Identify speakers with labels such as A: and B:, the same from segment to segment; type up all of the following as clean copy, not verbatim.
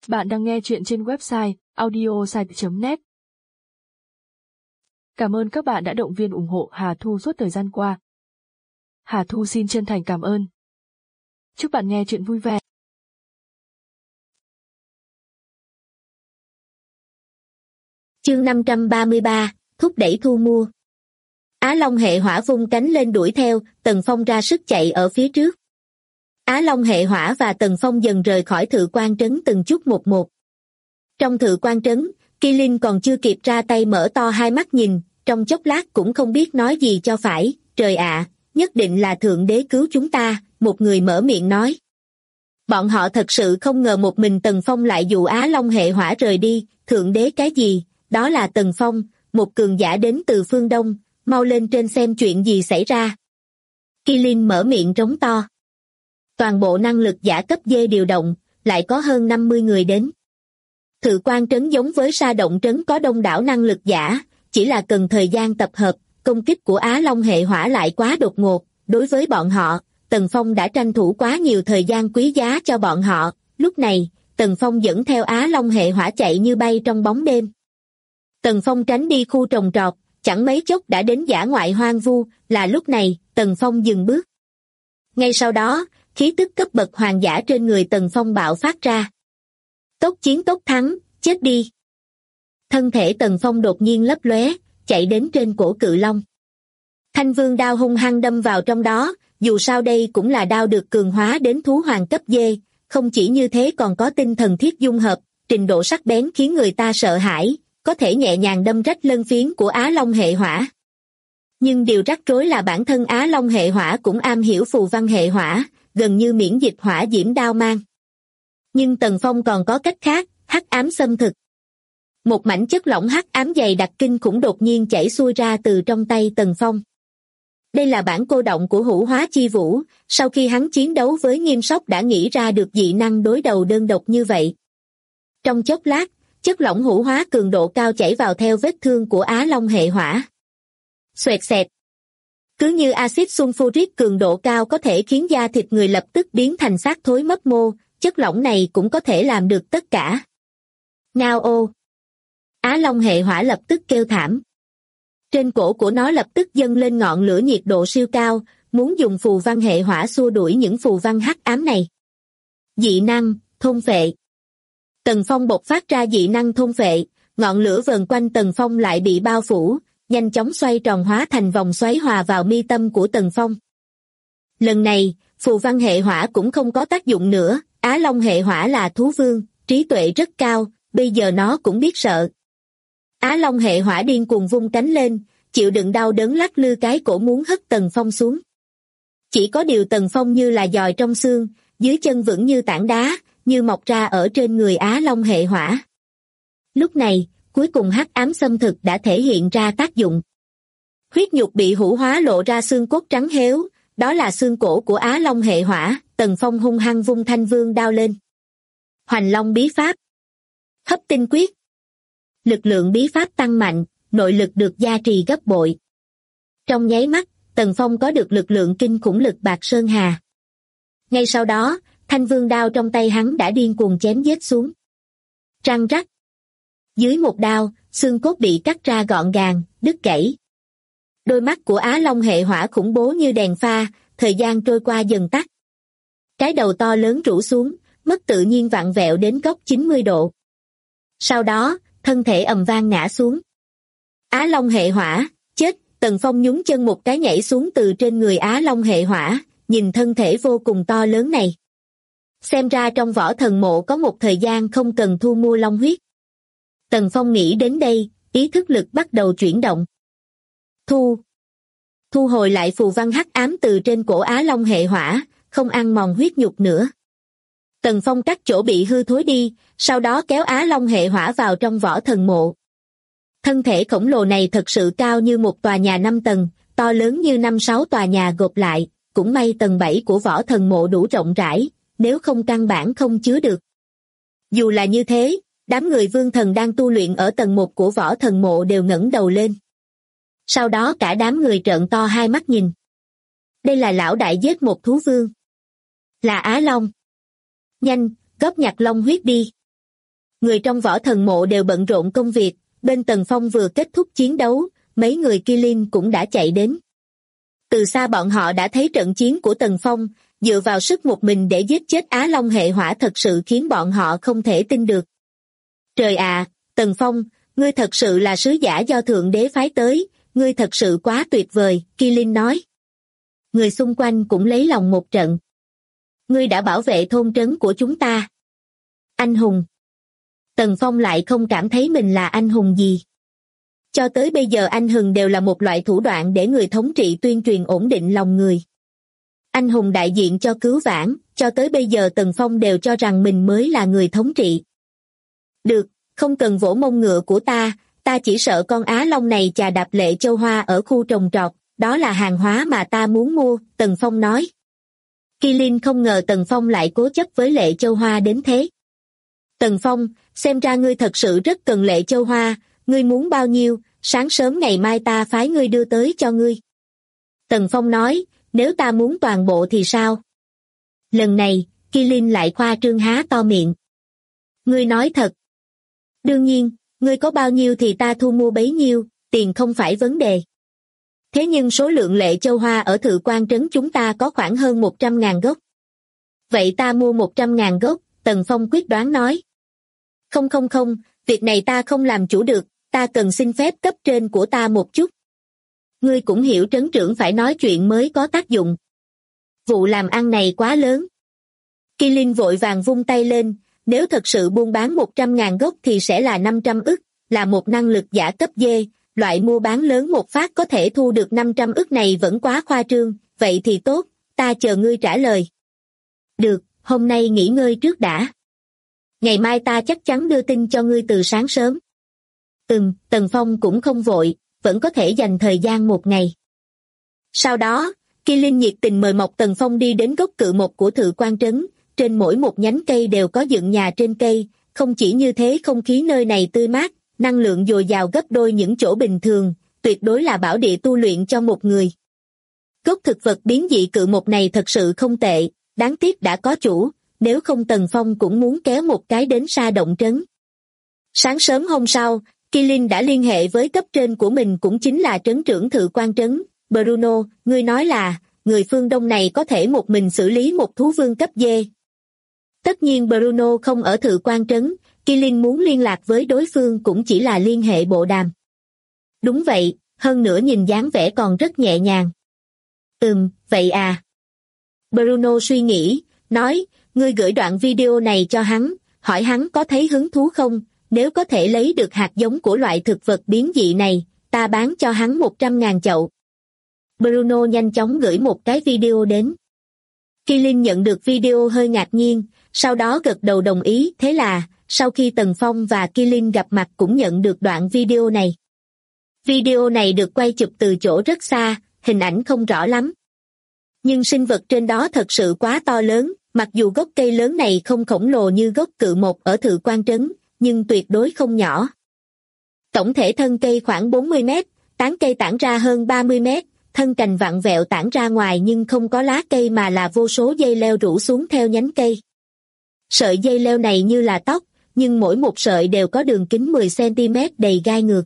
A: Bạn đang nghe chuyện trên website audiosite.net. Cảm ơn các bạn đã động viên ủng hộ Hà Thu suốt thời gian qua. Hà Thu xin chân thành cảm ơn. Chúc bạn nghe chuyện vui vẻ.
B: Chương 533, thúc đẩy thu mua. Á Long hệ hỏa vung cánh lên đuổi theo, Tần Phong ra sức chạy ở phía trước. Á Long hệ hỏa và Tần Phong dần rời khỏi Thự Quan Trấn từng chút một. Trong Thự Quan Trấn, Kỳ Linh còn chưa kịp ra tay mở to hai mắt nhìn, trong chốc lát cũng không biết nói gì cho phải. Trời ạ, nhất định là Thượng Đế cứu chúng ta, một người mở miệng nói. Bọn họ thật sự không ngờ một mình Tần Phong lại dụ Á Long hệ hỏa rời đi. Thượng Đế cái gì? Đó là Tần Phong, một cường giả đến từ phương Đông, mau lên trên xem chuyện gì xảy ra. Kỳ Linh mở miệng trống to. Toàn bộ năng lực giả cấp D điều động, lại có hơn 50 người đến. Thự Quan Trấn giống với Sa Động Trấn có đông đảo năng lực giả, chỉ là cần thời gian tập hợp. Công kích của Á Long hệ hỏa lại quá đột ngột. Đối với bọn họ, Tần Phong đã tranh thủ quá nhiều thời gian quý giá cho bọn họ. Lúc này, Tần Phong dẫn theo Á Long hệ hỏa chạy như bay trong bóng đêm. Tần Phong tránh đi khu trồng trọt, chẳng mấy chốc đã đến dã ngoại hoang vu. Là lúc này, Tần Phong dừng bước. Ngay sau đó, khí tức cấp bậc hoàng giả trên người Tần Phong bạo phát ra. Tốc chiến tốc thắng, chết đi. Thân thể Tần Phong đột nhiên lấp lóe, chạy đến trên cổ cự long. Thanh vương đao hung hăng đâm vào trong đó, dù sao đây cũng là đao được cường hóa đến thú hoàng cấp D, không chỉ như thế còn có tinh thần thiết dung hợp, trình độ sắc bén khiến người ta sợ hãi, có thể nhẹ nhàng đâm rách lân phiến của Á Long hệ hỏa. Nhưng điều rắc rối là bản thân Á Long hệ hỏa cũng am hiểu phù văn hệ hỏa, gần như miễn dịch hỏa diễm đao mang. Nhưng Tần Phong còn có cách khác, hắc ám xâm thực. Một mảnh chất lỏng hắc ám dày đặc kinh khủng đột nhiên chảy xuôi ra từ trong tay Tần Phong. Đây là bản cô động của Hữu Hóa Chi Vũ, sau khi hắn chiến đấu với Nghiêm Sóc đã nghĩ ra được dị năng đối đầu đơn độc như vậy. Trong chốc lát, chất lỏng hữu hóa cường độ cao chảy vào theo vết thương của Á Long hệ hỏa. Xoẹt xẹt. Cứ như axit sulfuric cường độ cao có thể khiến da thịt người lập tức biến thành xác thối mấp mô, chất lỏng này cũng có thể làm được tất cả. Ngao ô. Á Long hệ hỏa lập tức kêu thảm. Trên cổ của nó lập tức dâng lên ngọn lửa nhiệt độ siêu cao, muốn dùng phù văn hệ hỏa xua đuổi những phù văn hắc ám này. Dị năng, thôn phệ. Tần Phong bộc phát ra dị năng thôn phệ, ngọn lửa vờn quanh Tần Phong lại bị bao phủ, nhanh chóng xoay tròn hóa thành vòng xoáy hòa vào mi tâm của Tần Phong. Lần này, phù văn hệ hỏa cũng không có tác dụng nữa, Á Long hệ hỏa là thú vương, trí tuệ rất cao, bây giờ nó cũng biết sợ. Á Long hệ hỏa điên cuồng vung cánh lên, chịu đựng đau đớn lắc lư cái cổ muốn hất Tần Phong xuống. Chỉ có điều Tần Phong như là giòi trong xương, dưới chân vững như tảng đá, như mọc ra ở trên người Á Long hệ hỏa. Lúc này, cuối cùng hắc ám xâm thực đã thể hiện ra tác dụng. Huyết nhục bị hữu hóa lộ ra xương cốt trắng héo, đó là xương cổ của Á Long hệ hỏa. Tần Phong hung hăng vung thanh vương đao lên. Hoành Long bí pháp. Hấp tinh quyết. Lực lượng bí pháp tăng mạnh, nội lực được gia trì gấp bội. Trong nháy mắt, Tần Phong có được lực lượng kinh khủng lực bạc sơn hà. Ngay sau đó, thanh vương đao trong tay hắn đã điên cuồng chém giết xuống. Răng rắc. Dưới một đao, xương cốt bị cắt ra gọn gàng, đứt gãy. Đôi mắt của Á Long hệ hỏa khủng bố như đèn pha, thời gian trôi qua dần tắt. Cái đầu to lớn rũ xuống, mất tự nhiên vặn vẹo đến góc 90 độ. Sau đó, thân thể ầm vang ngã xuống. Á Long hệ hỏa, chết. Tần Phong nhún chân một cái nhảy xuống từ trên người Á Long hệ hỏa, nhìn thân thể vô cùng to lớn này. Xem ra trong võ thần mộ có một thời gian không cần thu mua long huyết. Tần Phong nghĩ đến đây, ý thức lực bắt đầu chuyển động. Thu hồi lại phù văn hắc ám từ trên cổ Á Long hệ hỏa, không ăn mòn huyết nhục nữa. Tần Phong cắt chỗ bị hư thối đi, sau đó kéo Á Long hệ hỏa vào trong võ thần mộ. Thân thể khổng lồ này thật sự cao như một tòa nhà 5 tầng, to lớn như 5-6 tòa nhà gộp lại, cũng may tầng 7 của võ thần mộ đủ rộng rãi, nếu không căn bản không chứa được. Dù là như thế, đám người vương thần đang tu luyện ở tầng 1 của võ thần mộ đều ngẩng đầu lên. Sau đó cả đám người trợn to hai mắt nhìn. Đây là lão đại giết một thú vương. Là Á Long. Nhanh, góp nhặt long huyết đi. Người trong Võ Thần Mộ đều bận rộn công việc, bên Tần Phong vừa kết thúc chiến đấu, mấy người Kilin cũng đã chạy đến. Từ xa bọn họ đã thấy trận chiến của Tần Phong, dựa vào sức một mình để giết chết Á Long hệ hỏa thật sự khiến bọn họ không thể tin được. Trời ạ, Tần Phong, ngươi thật sự là sứ giả do Thượng Đế phái tới, ngươi thật sự quá tuyệt vời, Kilin nói. Người xung quanh cũng lấy lòng một trận. Ngươi đã bảo vệ thôn trấn của chúng ta. Anh hùng. Tần Phong lại không cảm thấy mình là anh hùng gì. Cho tới bây giờ anh hùng đều là một loại thủ đoạn để người thống trị tuyên truyền ổn định lòng người. Anh hùng đại diện cho cứu vãn, cho tới bây giờ Tần Phong đều cho rằng mình mới là người thống trị. Được, không cần vỗ mông ngựa của ta chỉ sợ con Á Long này chà đạp Lệ Châu Hoa ở khu trồng trọt, đó là hàng hóa mà ta muốn mua, Tần Phong nói. Kilin không ngờ Tần Phong lại cố chấp với Lệ Châu Hoa đến thế. Tần Phong, xem ra ngươi thật sự rất cần Lệ Châu Hoa, ngươi muốn bao nhiêu, sáng sớm ngày mai ta phái ngươi đưa tới cho ngươi. Tần Phong nói, nếu ta muốn toàn bộ thì sao? Lần này, Kilin lại khoa trương há to miệng. Ngươi nói thật. Đương nhiên, ngươi có bao nhiêu thì ta thu mua bấy nhiêu, tiền không phải vấn đề. Thế nhưng số lượng Lệ Châu Hoa ở Thự Quan trấn chúng ta có khoảng hơn 100.000 gốc. Vậy ta mua 100.000 gốc, Tần Phong quyết đoán nói. Không, việc này ta không làm chủ được, ta cần xin phép cấp trên của ta một chút. Ngươi cũng hiểu trấn trưởng phải nói chuyện mới có tác dụng. Vụ làm ăn này quá lớn. Kilin vội vàng vung tay lên, nếu thật sự buôn bán 100.000 gốc thì sẽ là 500 ức, là một năng lực giả cấp D, loại mua bán lớn một phát có thể thu được 500 ức này vẫn quá khoa trương, vậy thì tốt, ta chờ ngươi trả lời. Được, hôm nay nghỉ ngơi trước đã. Ngày mai ta chắc chắn đưa tin cho ngươi từ sáng sớm. Tần Phong cũng không vội, vẫn có thể dành thời gian một ngày. Sau đó, Kilin nhiệt tình mời mọc Tần Phong đi đến gốc cự mộc của Thự Quan trấn, trên mỗi một nhánh cây đều có dựng nhà trên cây, không chỉ như thế không khí nơi này tươi mát, năng lượng dồi dào gấp đôi những chỗ bình thường, tuyệt đối là bảo địa tu luyện cho một người. Gốc thực vật biến dị cự mộc này thật sự không tệ, đáng tiếc đã có chủ, nếu không Tần Phong cũng muốn kéo một cái đến Sa Động trấn. Sáng sớm hôm sau, Kilin đã liên hệ với cấp trên của mình cũng chính là trấn trưởng Thự Quan trấn. Bruno, ngươi nói là, người phương Đông này có thể một mình xử lý một thú vương cấp D. Tất nhiên Bruno không ở Thự Quan trấn, Kilin muốn liên lạc với đối phương cũng chỉ là liên hệ bộ đàm. Đúng vậy, hơn nữa nhìn dáng vẻ còn rất nhẹ nhàng. Vậy à. Bruno suy nghĩ, nói, ngươi gửi đoạn video này cho hắn, hỏi hắn có thấy hứng thú không, nếu có thể lấy được hạt giống của loại thực vật biến dị này, ta bán cho hắn 100.000 chậu. Bruno nhanh chóng gửi một cái video đến. Kilin nhận được video hơi ngạc nhiên, sau đó gật đầu đồng ý, thế là, sau khi Tần Phong và Kilin gặp mặt cũng nhận được đoạn video này. Video này được quay chụp từ chỗ rất xa, hình ảnh không rõ lắm. Nhưng sinh vật trên đó thật sự quá to lớn, mặc dù gốc cây lớn này không khổng lồ như gốc cự mộc ở Thự Quan trấn, nhưng tuyệt đối không nhỏ. Tổng thể thân cây khoảng 40 mét, tán cây tản ra hơn 30 mét, thân cành vặn vẹo tản ra ngoài nhưng không có lá cây mà là vô số dây leo rủ xuống theo nhánh cây. Sợi dây leo này như là tóc, nhưng mỗi một sợi đều có đường kính 10 cm đầy gai ngược.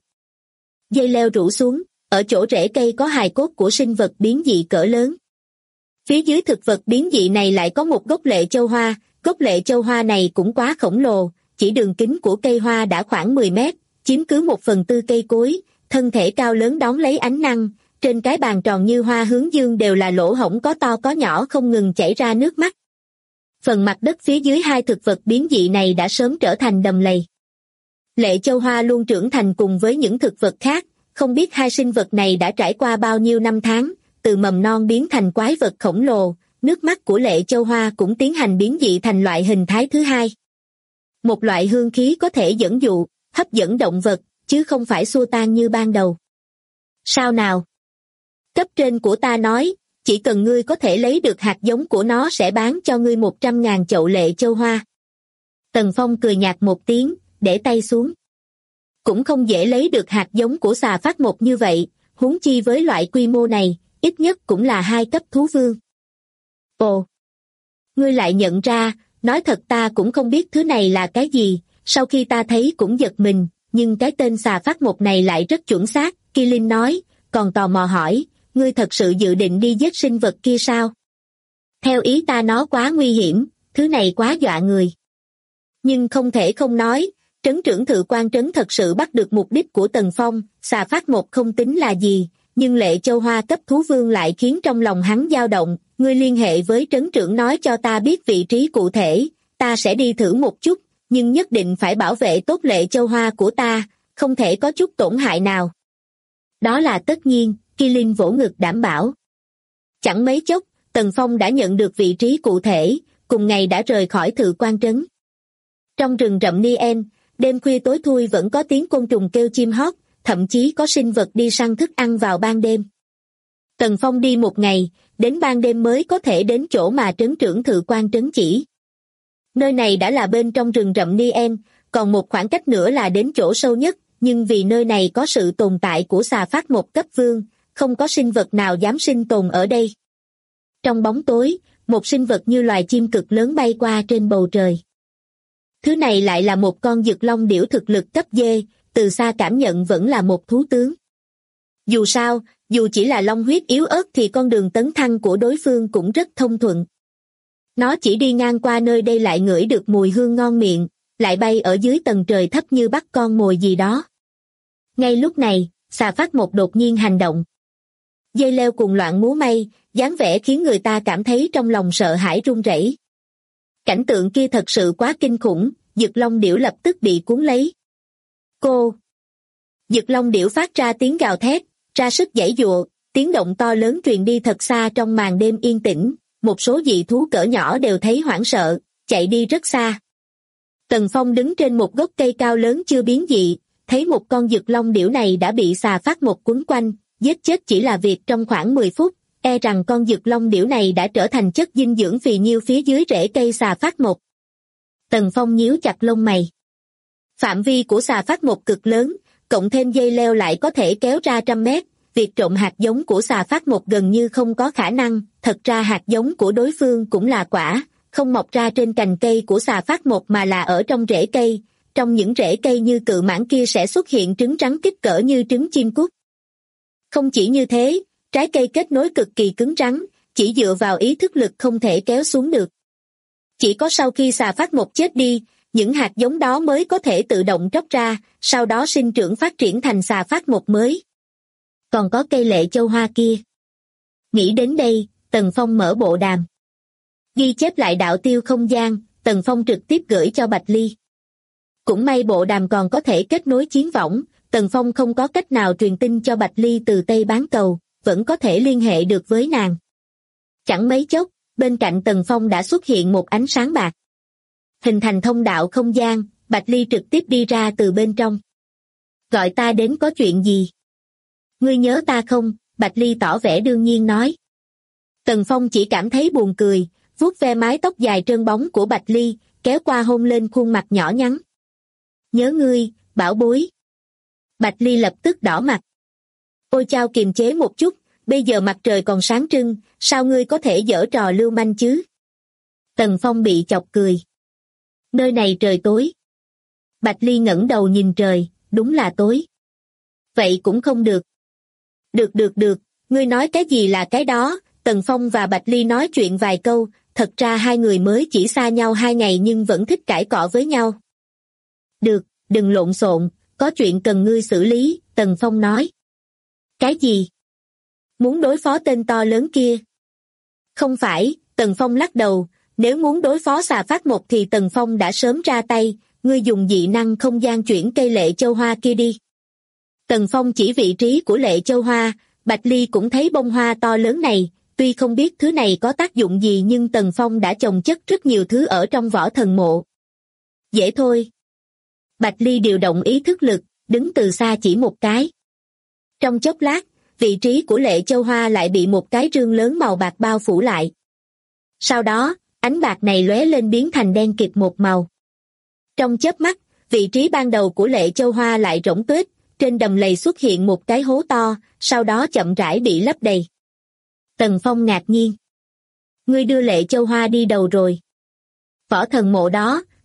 B: Dây leo rủ xuống, ở chỗ rễ cây có hài cốt của sinh vật biến dị cỡ lớn. Phía dưới thực vật biến dị này lại có một gốc Lệ Châu Hoa, gốc Lệ Châu Hoa này cũng quá khổng lồ, chỉ đường kính của cây hoa đã khoảng 10 mét, chiếm cứ 1/4 cây cối, thân thể cao lớn đón lấy ánh năng, trên cái bàn tròn như hoa hướng dương đều là lỗ hổng có to có nhỏ không ngừng chảy ra nước mắt. Phần mặt đất phía dưới hai thực vật biến dị này đã sớm trở thành đầm lầy. Lệ Châu Hoa luôn trưởng thành cùng với những thực vật khác, không biết hai sinh vật này đã trải qua bao nhiêu năm tháng, từ mầm non biến thành quái vật khổng lồ, nước mắt của Lệ Châu Hoa cũng tiến hành biến dị thành loại hình thái thứ hai. Một loại hương khí có thể dẫn dụ, hấp dẫn động vật, chứ không phải xua tan như ban đầu. Sao nào? Cấp trên của ta nói, chỉ cần ngươi có thể lấy được hạt giống của nó sẽ bán cho ngươi 100.000 chậu Lệ Châu Hoa. Tần Phong cười nhạt một tiếng, để tay xuống. Cũng không dễ lấy được hạt giống của xà phát mộc như vậy, huống chi với loại quy mô này, ít nhất cũng là 2 cấp thú vương. Ồ! Ngươi lại nhận ra, nói thật ta cũng không biết thứ này là cái gì, sau khi ta thấy cũng giật mình, nhưng cái tên xà phát mộc này lại rất chuẩn xác, Kilin nói, còn tò mò hỏi, ngươi thật sự dự định đi giết sinh vật kia sao? Theo ý ta nó quá nguy hiểm, thứ này quá dọa người. Nhưng không thể không nói, trấn trưởng Thự Quan trấn thật sự bắt được mục đích của Tần Phong, xà phát mộc không tính là gì, nhưng Lệ Châu Hoa cấp thú vương lại khiến trong lòng hắn dao động, ngươi liên hệ với trấn trưởng nói cho ta biết vị trí cụ thể, ta sẽ đi thử một chút, nhưng nhất định phải bảo vệ tốt Lệ Châu Hoa của ta, không thể có chút tổn hại nào. Đó là tất nhiên, Kilin vỗ ngực đảm bảo. Chẳng mấy chốc, Tần Phong đã nhận được vị trí cụ thể, cùng ngày đã rời khỏi Thự Quan trấn. Trong rừng rậm Nien, đêm khuya tối thui vẫn có tiếng côn trùng kêu chim hót, thậm chí có sinh vật đi săn thức ăn vào ban đêm. Tần Phong đi một ngày, đến ban đêm mới có thể đến chỗ mà trấn trưởng Thự Quan trấn chỉ. Nơi này đã là bên trong rừng rậm Nien, còn một khoảng cách nữa là đến chỗ sâu nhất, nhưng vì nơi này có sự tồn tại của xà phát mộc cấp vương, không có sinh vật nào dám sinh tồn ở đây. Trong bóng tối, một sinh vật như loài chim cực lớn bay qua trên bầu trời. Thứ này lại là một con dực long điểu thực lực cấp D, từ xa cảm nhận vẫn là một thú tướng. Dù sao, dù chỉ là long huyết yếu ớt thì con đường tấn thăng của đối phương cũng rất thông thuận. Nó chỉ đi ngang qua nơi đây lại ngửi được mùi hương ngon miệng, lại bay ở dưới tầng trời thấp như bắt con mồi gì đó. Ngay lúc này, xà phát mộc đột nhiên hành động. Dây leo cuồng loạn múa may, dáng vẻ khiến người ta cảm thấy trong lòng sợ hãi run rẩy. Cảnh tượng kia thật sự quá kinh khủng, dực long điểu lập tức bị cuốn lấy. Cô! Dực long điểu phát ra tiếng gào thét, ra sức giãy giụa, tiếng động to lớn truyền đi thật xa trong màn đêm yên tĩnh, một số dị thú cỡ nhỏ đều thấy hoảng sợ, chạy đi rất xa. Tần Phong đứng trên một gốc cây cao lớn chưa biến dị, thấy một con dực long điểu này đã bị xà phát mộc quấn quanh, giết chết chỉ là việc trong khoảng 10 phút, e rằng con dực long điểu này đã trở thành chất dinh dưỡng phì nhiêu phía dưới rễ cây xà phát mộc. Tần Phong nhíu chặt lông mày. Phạm vi của xà phát mộc cực lớn, cộng thêm dây leo lại có thể kéo ra 100 mét, việc trộm hạt giống của xà phát mộc gần như không có khả năng, thật ra hạt giống của đối phương cũng là quả, không mọc ra trên cành cây của xà phát mộc mà là ở trong rễ cây, trong những rễ cây như cự mãng kia sẽ xuất hiện trứng trắng kích cỡ như trứng chim cút. Không chỉ như thế, trái cây kết nối cực kỳ cứng rắn, chỉ dựa vào ý thức lực không thể kéo xuống được. Chỉ có sau khi xà phát mộc chết đi, những hạt giống đó mới có thể tự động tróc ra, sau đó sinh trưởng phát triển thành xà phát mộc mới. Còn có cây Lệ Châu Hoa kia. Nghĩ đến đây, Tần Phong mở bộ đàm. Ghi chép lại đạo tiêu không gian, Tần Phong trực tiếp gửi cho Bạch Ly. Cũng may bộ đàm còn có thể kết nối chiến võng, Tần Phong không có cách nào truyền tin cho Bạch Ly từ Tây Bán Cầu, vẫn có thể liên hệ được với nàng. Chẳng mấy chốc, bên cạnh Tần Phong đã xuất hiện một ánh sáng bạc. Hình thành thông đạo không gian, Bạch Ly trực tiếp đi ra từ bên trong. Gọi ta đến có chuyện gì? Ngươi nhớ ta không? Bạch Ly tỏ vẻ đương nhiên nói. Tần Phong chỉ cảm thấy buồn cười, vuốt ve mái tóc dài trơn bóng của Bạch Ly, kéo qua hôn lên khuôn mặt nhỏ nhắn. Nhớ ngươi, bảo bối. Bạch Ly lập tức đỏ mặt. Ôi chao, kiềm chế một chút, bây giờ mặt trời còn sáng trưng, sao ngươi có thể giở trò lưu manh chứ? Tần Phong bị chọc cười. Nơi này trời tối. Bạch Ly ngẩng đầu nhìn trời, đúng là tối. Vậy cũng không được. Được, ngươi nói cái gì là cái đó. Tần Phong và Bạch Ly nói chuyện vài câu, thật ra hai người mới chỉ xa nhau 2 ngày nhưng vẫn thích cãi cọ với nhau. Được, đừng lộn xộn, có chuyện cần ngươi xử lý, Tần Phong nói. Cái gì? Muốn đối phó tên to lớn kia? Không phải, Tần Phong lắc đầu, nếu muốn đối phó xà phát mộc thì Tần Phong đã sớm ra tay, ngươi dùng dị năng không gian chuyển cây Lệ Châu Hoa kia đi. Tần Phong chỉ vị trí của Lệ Châu Hoa, Bạch Ly cũng thấy bông hoa to lớn này, tuy không biết thứ này có tác dụng gì nhưng Tần Phong đã chồng chất rất nhiều thứ ở trong võ thần mộ. Dễ thôi. Bạch Ly điều động ý thức lực, đứng từ xa chỉ một cái. Trong chốc lát, vị trí của Lệ Châu Hoa lại bị một cái rương lớn màu bạc bao phủ lại. Sau đó, ánh bạc này lóe lên biến thành đen kịt một màu. Trong chớp mắt, vị trí ban đầu của Lệ Châu Hoa lại rỗng tuếch, trên đầm lầy xuất hiện một cái hố to, sau đó chậm rãi bị lấp đầy. Tần Phong ngạc nhiên. Ngươi đưa Lệ Châu Hoa đi đâu rồi? Võ thần mộ đó,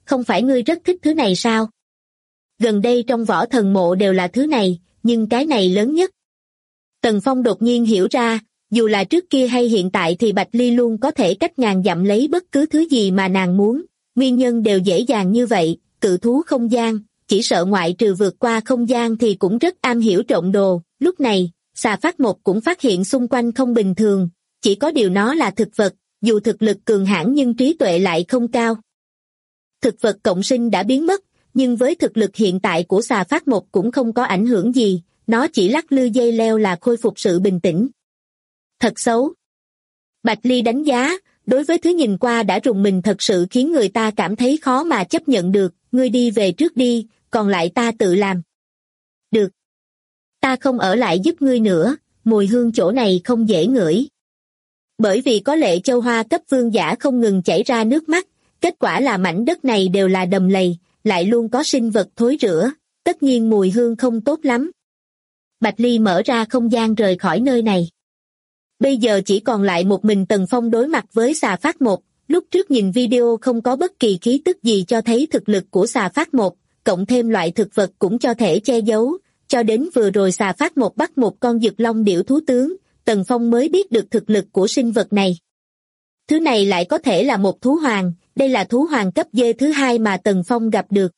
B: không phải ngươi rất thích thứ này sao? Gần đây trong võ thần mộ đều là thứ này, nhưng cái này lớn nhất. Tần Phong đột nhiên hiểu ra, dù là trước kia hay hiện tại thì Bạch Ly luôn có thể cách ngàn dặm lấy bất cứ thứ gì mà nàng muốn, nguyên nhân đều dễ dàng như vậy, cự thú không gian, chỉ sợ ngoại trừ vượt qua không gian thì cũng rất am hiểu trộm đồ. Lúc này, Xà Phát Một cũng phát hiện xung quanh không bình thường, chỉ có điều nó là thực vật, dù thực lực cường hãn nhưng trí tuệ lại không cao. Thực vật cộng sinh đã biến mất, nhưng với thực lực hiện tại của Xà Phát Một cũng không có ảnh hưởng gì, nó chỉ lắc lư dây leo là khôi phục sự bình tĩnh. Thật xấu. Bạch Ly đánh giá, đối với thứ nhìn qua đã rùng mình thật sự khiến người ta cảm thấy khó mà chấp nhận được, ngươi đi về trước đi, còn lại ta tự làm. Được. Ta không ở lại giúp ngươi nữa, mùi hương chỗ này không dễ ngửi. Bởi vì có Lệ Châu Hoa cấp vương giả không ngừng chảy ra nước mắt, kết quả là mảnh đất này đều là đầm lầy, lại luôn có sinh vật thối rữa, tất nhiên mùi hương không tốt lắm. Bạch Ly mở ra không gian rời khỏi nơi này. Bây giờ chỉ còn lại một mình Tần Phong đối mặt với Xà Phát Một, lúc trước nhìn video không có bất kỳ khí tức gì cho thấy thực lực của Xà Phát Một, cộng thêm loại thực vật cũng cho thể che giấu, cho đến vừa rồi Xà Phát Một bắt một con Dực Long điểu thú tướng, Tần Phong mới biết được thực lực của sinh vật này. Thứ này lại có thể là một thú hoàng, đây là thú hoàng cấp D thứ hai mà Tần Phong gặp được.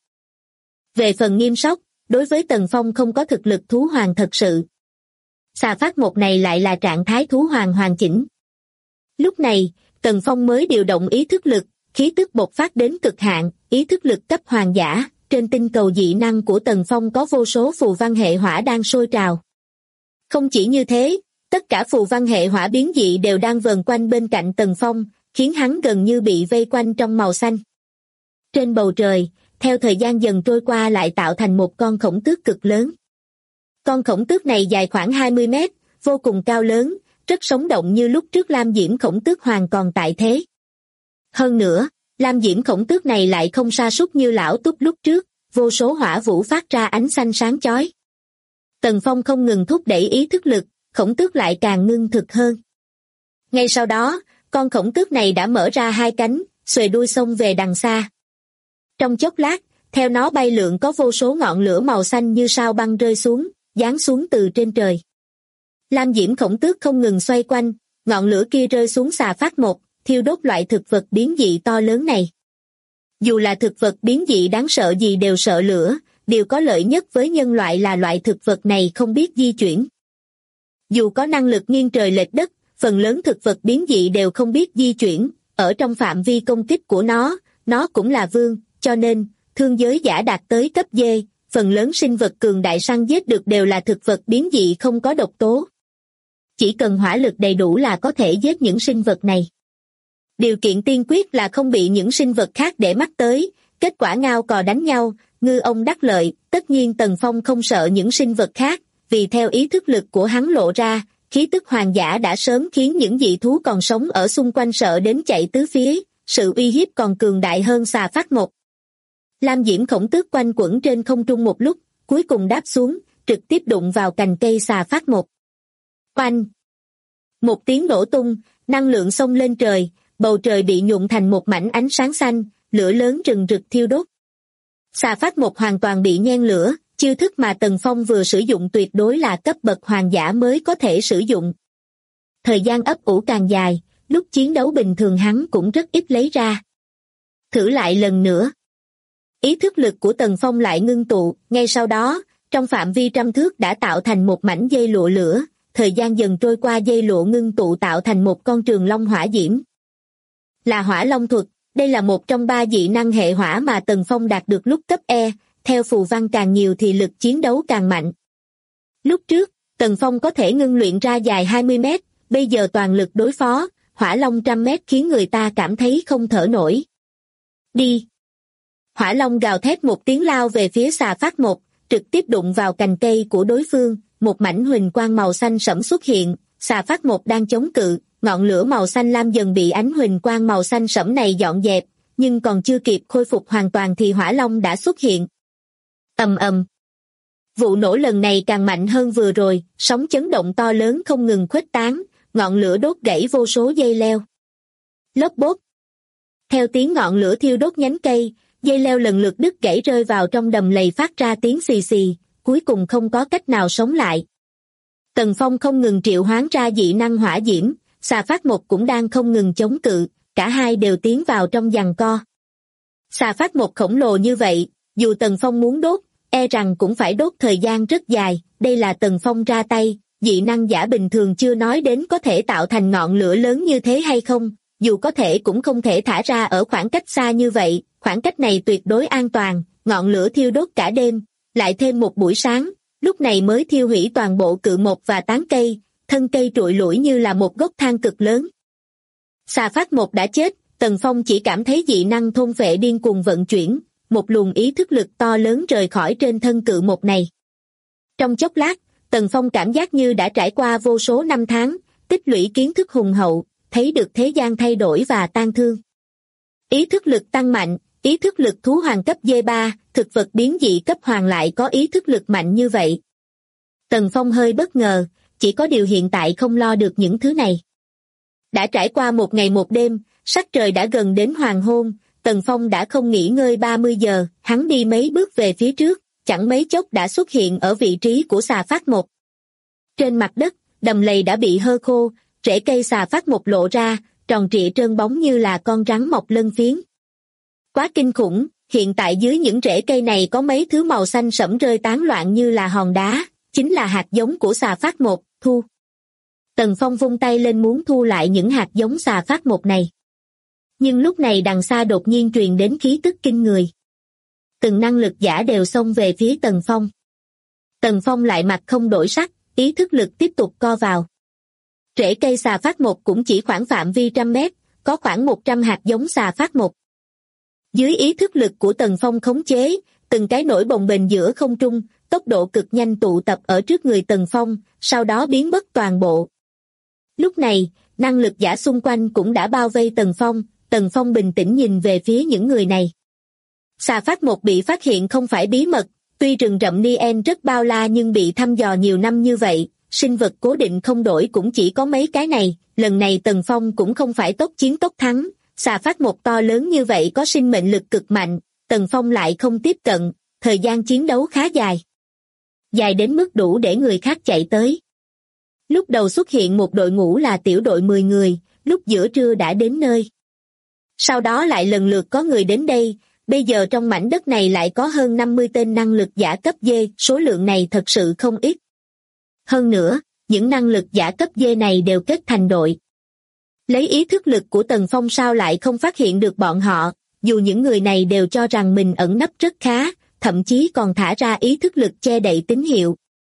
B: Về phần Nghiêm Sóc, đối với Tần Phong không có thực lực thú hoàng thật sự. Xà Phát Một này lại là trạng thái thú hoàng hoàn chỉnh. Lúc này, Tần Phong mới điều động ý thức lực, khí tức bộc phát đến cực hạn, ý thức lực cấp hoàng giả, trên tinh cầu dị năng của Tần Phong có vô số phù văn hệ hỏa đang sôi trào. Không chỉ như thế, tất cả phù văn hệ hỏa biến dị đều đang vờn quanh bên cạnh Tần Phong, khiến hắn gần như bị vây quanh trong màu xanh. Trên bầu trời, theo thời gian dần trôi qua lại tạo thành một con khổng tước cực lớn. Con khổng tước này dài khoảng 20 mét, vô cùng cao lớn, rất sống động như lúc trước Lam Diễm khổng tước hoàng còn tại thế. Hơn nữa, Lam Diễm khổng tước này lại không sa sút như lão túc lúc trước, vô số hỏa vũ phát ra ánh xanh sáng chói. Tần Phong không ngừng thúc đẩy ý thức lực, khổng tước lại càng ngưng thực hơn. Ngay sau đó, con khổng tước này đã mở ra hai cánh, xuề đuôi xông về đằng xa. Trong chốc lát, theo nó bay lượn có vô số ngọn lửa màu xanh như sao băng rơi xuống, giáng xuống từ trên trời. Lam Diễm khổng tước không ngừng xoay quanh, ngọn lửa kia rơi xuống Xà Phát Một, thiêu đốt loại thực vật biến dị to lớn này. Dù là thực vật biến dị đáng sợ gì đều sợ lửa, điều có lợi nhất với nhân loại là loại thực vật này không biết di chuyển. Dù có năng lực nghiêng trời lệch đất, phần lớn thực vật biến dị đều không biết di chuyển, ở trong phạm vi công kích của nó cũng là vương, cho nên, thương giới giả đạt tới cấp D, phần lớn sinh vật cường đại săn giết được đều là thực vật biến dị không có độc tố. Chỉ cần hỏa lực đầy đủ là có thể giết những sinh vật này. Điều kiện tiên quyết là không bị những sinh vật khác để mắt tới, kết quả ngao cò đánh nhau, ngư ông đắc lợi, tất nhiên Tần Phong không sợ những sinh vật khác, vì theo ý thức lực của hắn lộ ra, khí tức hoàng giả đã sớm khiến những dị thú còn sống ở xung quanh sợ đến chạy tứ phía, sự uy hiếp còn cường đại hơn Xà Phát Một. Lam Diễm khổng tước quanh quẩn trên không trung một lúc, cuối cùng đáp xuống, trực tiếp đụng vào cành cây Xà Phát Một. Oanh! Một tiếng nổ tung, năng lượng xông lên trời, bầu trời bị nhuộm thành một mảnh ánh sáng xanh, lửa lớn rừng rực thiêu đốt. Xà Phát Một hoàn toàn bị nhen lửa, chiêu thức mà Tần Phong vừa sử dụng tuyệt đối là cấp bậc hoàng giả mới có thể sử dụng. Thời gian ấp ủ càng dài, lúc chiến đấu bình thường hắn cũng rất ít lấy ra. Thử lại lần nữa. Ý thức lực của Tần Phong lại ngưng tụ, ngay sau đó, trong phạm vi trăm thước đã tạo thành một mảnh dây lụa lửa, thời gian dần trôi qua dây lụa ngưng tụ tạo thành một con trường long hỏa diễm. Là hỏa long thuật, đây là một trong 3 dị năng hệ hỏa mà Tần Phong đạt được lúc cấp E, theo phù văn càng nhiều thì lực chiến đấu càng mạnh. Lúc trước, Tần Phong có thể ngưng luyện ra dài 20 mét, bây giờ toàn lực đối phó, hỏa long 100 mét khiến người ta cảm thấy không thở nổi. Đi! Hỏa long gào thét một tiếng lao về phía Xà Phát Một, trực tiếp đụng vào cành cây của đối phương, một mảnh huỳnh quang màu xanh sẫm xuất hiện, Xà Phát Một đang chống cự, ngọn lửa màu xanh lam dần bị ánh huỳnh quang màu xanh sẫm này dọn dẹp, nhưng còn chưa kịp khôi phục hoàn toàn thì hỏa long đã xuất hiện. Ầm ầm. Vụ nổ lần này càng mạnh hơn vừa rồi, sóng chấn động to lớn không ngừng khuếch tán, ngọn lửa đốt gãy vô số dây leo. Lốp bốp. Theo tiếng ngọn lửa thiêu đốt nhánh cây, dây leo lần lượt đứt gãy rơi vào trong đầm lầy phát ra tiếng xì xì, cuối cùng không có cách nào sống lại. Tần Phong không ngừng triệu hoán ra dị năng hỏa diễm, Xà Phát Một cũng đang không ngừng chống cự, cả hai đều tiến vào trong giằng co. Xà Phát Một khổng lồ như vậy, dù Tần Phong muốn đốt, e rằng cũng phải đốt thời gian rất dài, đây là Tần Phong ra tay, dị năng giả bình thường chưa nói đến có thể tạo thành ngọn lửa lớn như thế hay không, dù có thể cũng không thể thả ra ở khoảng cách xa như vậy, khoảng cách này tuyệt đối an toàn, ngọn lửa thiêu đốt cả đêm, lại thêm một buổi sáng, lúc này mới thiêu hủy toàn bộ cự mộc và tán cây, thân cây trụi lủi như là một gốc than cực lớn. Xà Phát Một đã chết, Tần Phong chỉ cảm thấy dị năng thôn phệ điên cuồng vận chuyển, một luồng ý thức lực to lớn rời khỏi trên thân cự mộc này. Trong chốc lát, Tần Phong cảm giác như đã trải qua vô số năm tháng, tích lũy kiến thức hùng hậu, thấy được thế gian thay đổi và tan thương. Ý thức lực tăng mạnh, ý thức lực thú hoàng cấp D3, thực vật biến dị cấp hoàng lại có ý thức lực mạnh như vậy. Tần Phong hơi bất ngờ, chỉ có điều hiện tại không lo được những thứ này. Đã trải qua một ngày một đêm, sắc trời đã gần đến hoàng hôn, Tần Phong đã không nghỉ ngơi 30 giờ, hắn đi mấy bước về phía trước, chẳng mấy chốc đã xuất hiện ở vị trí của Xà Phát Một. Trên mặt đất, đầm lầy đã bị hơ khô, rễ cây Xà Phát Một lộ ra, tròn trịa trơn bóng như là con rắn mọc lân phiến. Quá kinh khủng, hiện tại dưới những rễ cây này có mấy thứ màu xanh sẫm rơi tán loạn như là hòn đá, chính là hạt giống của Xà Phát Một, thu. Tần Phong vung tay lên muốn thu lại những hạt giống Xà Phát Một này. Nhưng lúc này đằng xa đột nhiên truyền đến khí tức kinh người. Từng năng lực giả đều xông về phía Tần Phong. Tần Phong lại mặt không đổi sắc, ý thức lực tiếp tục co vào. Rễ cây Xà Phát Một cũng chỉ khoảng phạm vi trăm mét, có khoảng 100 hạt giống Xà Phát Một. Dưới ý thức lực của Tần Phong khống chế, từng cái nổi bồng bềnh giữa không trung, tốc độ cực nhanh tụ tập ở trước người Tần Phong, sau đó biến mất toàn bộ. Lúc này, năng lực giả xung quanh cũng đã bao vây Tần Phong bình tĩnh nhìn về phía những người này. Xà Phát Một bị phát hiện không phải bí mật, tuy rừng rậm Nien rất bao la nhưng bị thăm dò nhiều năm như vậy, sinh vật cố định không đổi cũng chỉ có mấy cái này, lần này Tần Phong cũng không phải tốc chiến tốc thắng, Xà Phát Một to lớn như vậy có sinh mệnh lực cực mạnh, Tần Phong lại không tiếp cận, thời gian chiến đấu khá dài. Dài đến mức đủ để người khác chạy tới. Lúc đầu xuất hiện một đội ngũ là tiểu đội 10 người, lúc giữa trưa đã đến nơi. Sau đó lại lần lượt có người đến đây, bây giờ trong mảnh đất này lại có hơn 50 tên năng lực giả cấp D, số lượng này thật sự không ít. Hơn nữa, những năng lực giả cấp D này đều kết thành đội. Lấy ý thức lực của Tần Phong sao lại không phát hiện được bọn họ, dù những người này đều cho rằng mình ẩn nấp rất khá, thậm chí còn thả ra ý thức lực che đậy tín hiệu.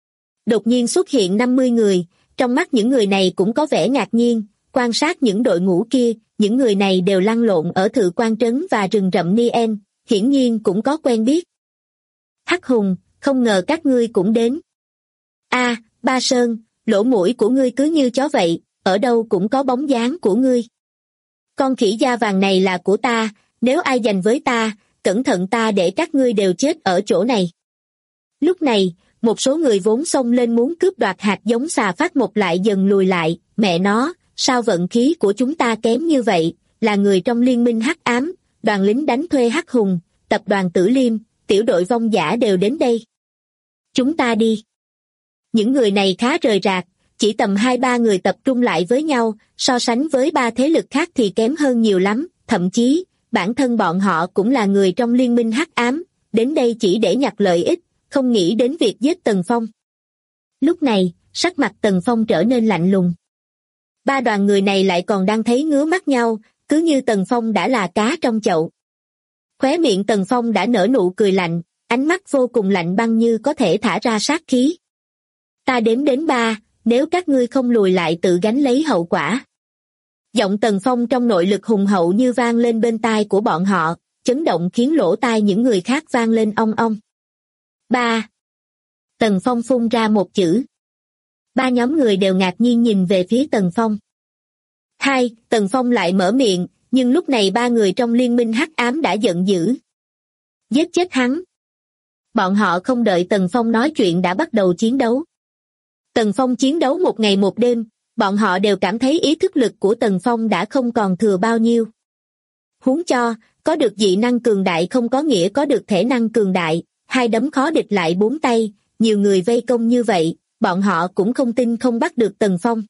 B: Đột nhiên xuất hiện 50 người, trong mắt những người này cũng có vẻ ngạc nhiên, quan sát những đội ngũ kia, những người này đều lăn lộn ở Thự Quan Trấn và rừng rậm Nien, hiển nhiên cũng có quen biết. Hắc Hùng, không ngờ các ngươi cũng đến. A, Ba Sơn, lỗ mũi của ngươi cứ như chó vậy, ở đâu cũng có bóng dáng của ngươi. Con khỉ da vàng này là của ta, nếu ai giành với ta, cẩn thận ta để các ngươi đều chết ở chỗ này. Lúc này, một số người vốn xông lên muốn cướp đoạt hạt giống Xà Phát Một lại dần lùi lại, mẹ nó, sao vận khí của chúng ta kém như vậy, là người trong liên minh hắc ám, đoàn lính đánh thuê Hắc Hùng, tập đoàn Tử Liêm, tiểu đội vong giả đều đến đây. Chúng ta đi. Những người này khá rời rạc, chỉ tầm 2-3 người tập trung lại với nhau, so sánh với 3 thế lực khác thì kém hơn nhiều lắm, thậm chí, bản thân bọn họ cũng là người trong liên minh hắc ám, đến đây chỉ để nhặt lợi ích, không nghĩ đến việc giết Tần Phong. Lúc này, sắc mặt Tần Phong trở nên lạnh lùng. 3 đoàn người này lại còn đang thấy ngứa mắt nhau, cứ như Tần Phong đã là cá trong chậu. Khóe miệng Tần Phong đã nở nụ cười lạnh, ánh mắt vô cùng lạnh băng như có thể thả ra sát khí. Ta đếm đến 3, nếu các ngươi không lùi lại tự gánh lấy hậu quả. Giọng Tần Phong trong nội lực hùng hậu như vang lên bên tai của bọn họ, chấn động khiến lỗ tai những người khác vang lên ong ong. 3. Tần Phong phun ra một chữ. 3 nhóm người đều ngạc nhiên nhìn về phía Tần Phong. 2. Tần Phong lại mở miệng, nhưng lúc này 3 người trong liên minh hắc ám đã giận dữ. Giết chết hắn. Bọn họ không đợi Tần Phong nói chuyện đã bắt đầu chiến đấu. Tần Phong chiến đấu một ngày một đêm, bọn họ đều cảm thấy ý thức lực của Tần Phong đã không còn thừa bao nhiêu. Huống cho, có được dị năng cường đại không có nghĩa có được thể năng cường đại, hai đấm khó địch lại bốn tay, nhiều người vây công như vậy, bọn họ cũng không tin không bắt được Tần Phong.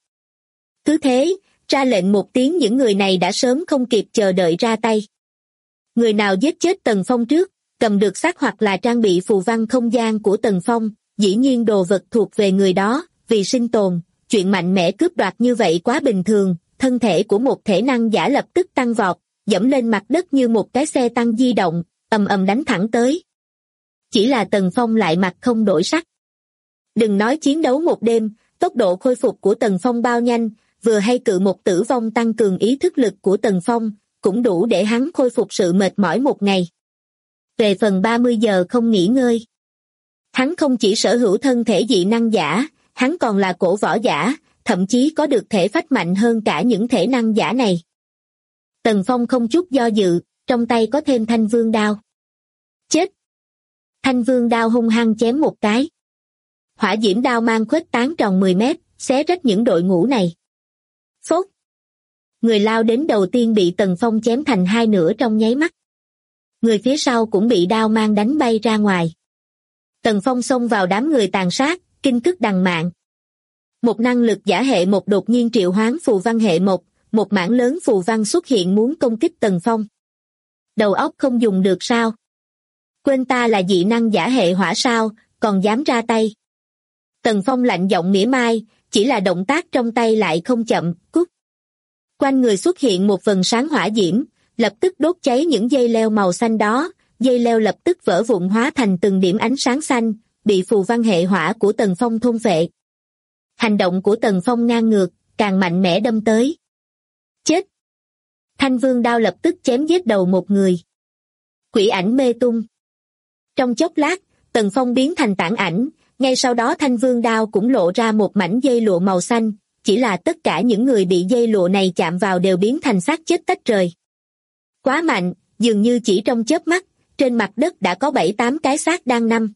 B: Cứ thế, ra lệnh một tiếng những người này đã sớm không kịp chờ đợi ra tay. Người nào giết chết Tần Phong trước, cầm được xác hoặc là trang bị phù văn không gian của Tần Phong, dĩ nhiên đồ vật thuộc về người đó, vì sinh tồn, chuyện mạnh mẽ cướp đoạt như vậy quá bình thường, thân thể của một thể năng giả lập tức tăng vọt, dẫm lên mặt đất như một cái xe tăng di động, ầm ầm đánh thẳng tới. Chỉ là Tần Phong lại mặt không đổi sắc. Đừng nói chiến đấu một đêm, tốc độ khôi phục của Tần Phong bao nhanh, vừa hay cự một tử vong tăng cường ý thức lực của Tần Phong, cũng đủ để hắn khôi phục sự mệt mỏi một ngày. Về phần 30 giờ không nghỉ ngơi. Hắn không chỉ sở hữu thân thể dị năng giả, hắn còn là cổ võ giả, thậm chí có được thể phách mạnh hơn cả những thể năng giả này. Tần Phong không chút do dự, trong tay có thêm thanh vương đao. Chết! Thanh vương đao hung hăng chém một cái. Hỏa diễm đao mang khuếch tán tròn 10 mét, xé rách những đội ngũ này. Phốt! Người lao đến đầu tiên bị Tần Phong chém thành hai nửa trong nháy mắt. Người phía sau cũng bị đao mang đánh bay ra ngoài. Tần Phong xông vào đám người tàn sát, kinh cức đằng mạng. Một năng lực giả hệ một đột nhiên triệu hoán phù văn hệ một mảng lớn phù văn xuất hiện muốn công kích Tần Phong. Đầu óc không dùng được sao? Quên ta là dị năng giả hệ hỏa sao, còn dám ra tay. Tần Phong lạnh giọng mỉa mai, chỉ là động tác trong tay lại không chậm, cút. Quanh người xuất hiện một vầng sáng hỏa diễm, lập tức đốt cháy những dây leo màu xanh đó, dây leo lập tức vỡ vụn hóa thành từng điểm ánh sáng xanh, bị phù văn hệ hỏa của Tần Phong thôn phệ. Hành động của Tần Phong ngang ngược, càng mạnh mẽ đâm tới. Chết! Thanh vương đao lập tức chém giết đầu một người. Quỷ ảnh mê tung. Trong chốc lát, Tần Phong biến thành tản ảnh, ngay sau đó thanh vương đao cũng lộ ra một mảnh dây lụa màu xanh, chỉ là tất cả những người bị dây lụa này chạm vào đều biến thành xác chết tách rời. Quá mạnh, dường như chỉ trong chớp mắt, trên mặt đất đã có 7-8 cái xác đang nằm.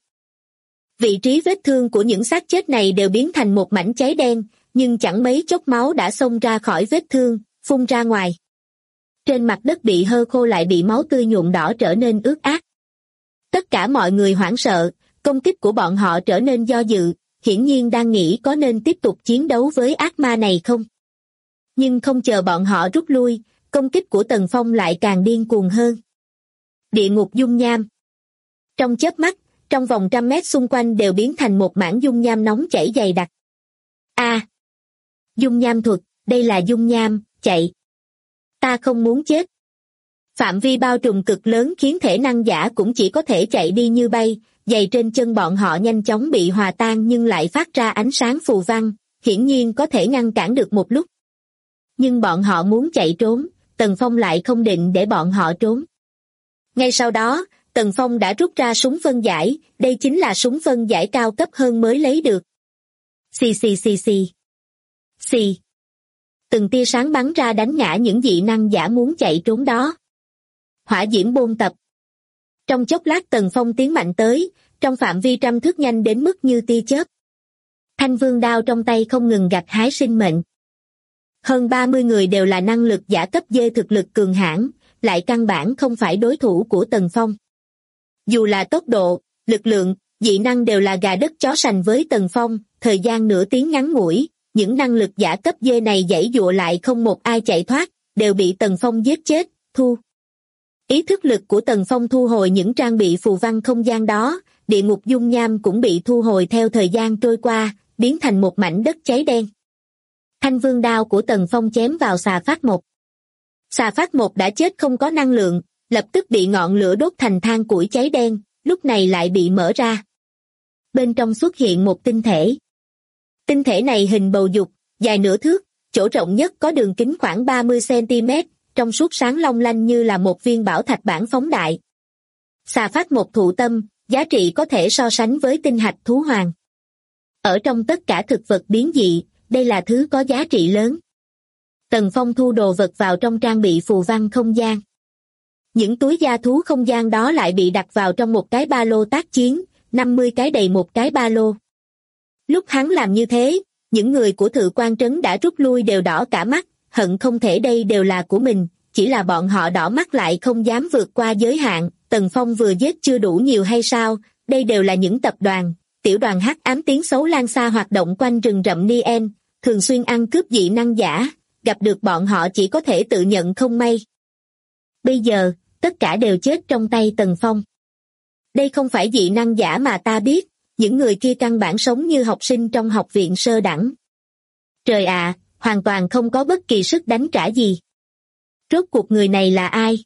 B: Vị trí vết thương của những xác chết này đều biến thành một mảnh cháy đen, nhưng chẳng mấy chốc máu đã xông ra khỏi vết thương, phun ra ngoài. Trên mặt đất bị hơ khô lại bị máu tươi nhuộm đỏ trở nên ướt át. Tất cả mọi người hoảng sợ, công kích của bọn họ trở nên do dự, hiển nhiên đang nghĩ có nên tiếp tục chiến đấu với ác ma này không. Nhưng không chờ bọn họ rút lui, công kích của Tần Phong lại càng điên cuồng hơn. Địa ngục dung nham. Trong chớp mắt, trong vòng 100 mét xung quanh đều biến thành một mảng dung nham nóng chảy dày đặc. Dung nham thuật, đây là dung nham, chạy. Ta không muốn chết. Phạm vi bao trùm cực lớn khiến thể năng giả cũng chỉ có thể chạy đi như bay, giày trên chân bọn họ nhanh chóng bị hòa tan nhưng lại phát ra ánh sáng phù văn, hiển nhiên có thể ngăn cản được một lúc. Nhưng bọn họ muốn chạy trốn, Tần Phong lại không định để bọn họ trốn. Ngay sau đó, Tần Phong đã rút ra súng phân giải, đây chính là súng phân giải cao cấp hơn mới lấy được. Xì xì xì xì. Xì. Từng tia sáng bắn ra đánh ngã những dị năng giả muốn chạy trốn đó. Hỏa diễm bôn tập. Trong chốc lát Tần Phong tiến mạnh tới, trong phạm vi 100 thước nhanh đến mức như tia chớp. Thanh vương đao trong tay không ngừng gặt hái sinh mệnh. Hơn 30 người đều là năng lực giả cấp D thực lực cường hãn, lại căn bản không phải đối thủ của Tần Phong. Dù là tốc độ, lực lượng, dị năng đều là gà đất chó sành với Tần Phong, thời gian nửa tiếng ngắn ngủi, những năng lực giả cấp D này giãy giụa lại không một ai chạy thoát, đều bị Tần Phong giết chết, thu. Ý thức lực của Tần Phong thu hồi những trang bị phù văn không gian đó, địa ngục dung nham cũng bị thu hồi theo thời gian trôi qua, biến thành một mảnh đất cháy đen. Thanh vương đao của Tần Phong chém vào xà phát một. Xà phát một đã chết không có năng lượng, lập tức bị ngọn lửa đốt thành than củi cháy đen, lúc này lại bị mở ra. Bên trong xuất hiện một tinh thể. Tinh thể này hình bầu dục, dài nửa thước, chỗ rộng nhất có đường kính khoảng 30 cm, trong suốt sáng long lanh như là một viên bảo thạch bản phóng đại. Xà phát một thụ tâm, giá trị có thể so sánh với tinh hạch thú hoàng. Ở trong tất cả thực vật biến dị, đây là thứ có giá trị lớn. Tần Phong thu đồ vật vào trong trang bị phù văn không gian. Những túi da thú không gian đó lại bị đặt vào trong một cái ba lô tác chiến, 50 cái đầy một cái ba lô. Lúc hắn làm như thế, những người của Thự Quan Trấn đã rút lui đều đỏ cả mắt, hận không thể đây đều là của mình, chỉ là bọn họ đỏ mắt lại không dám vượt qua giới hạn. Tần Phong vừa giết chưa đủ nhiều hay sao? Đây đều là những tập đoàn, tiểu đoàn hắc ám tiếng xấu lan xa hoạt động quanh rừng rậm Nien, thường xuyên ăn cướp dị năng giả, gặp được bọn họ chỉ có thể tự nhận không may. Bây giờ, tất cả đều chết trong tay Tần Phong. Đây không phải dị năng giả mà ta biết, những người kia căn bản sống như học sinh trong học viện sơ đẳng. Trời ạ, hoàn toàn không có bất kỳ sức đánh trả gì. Rốt cuộc người này là ai?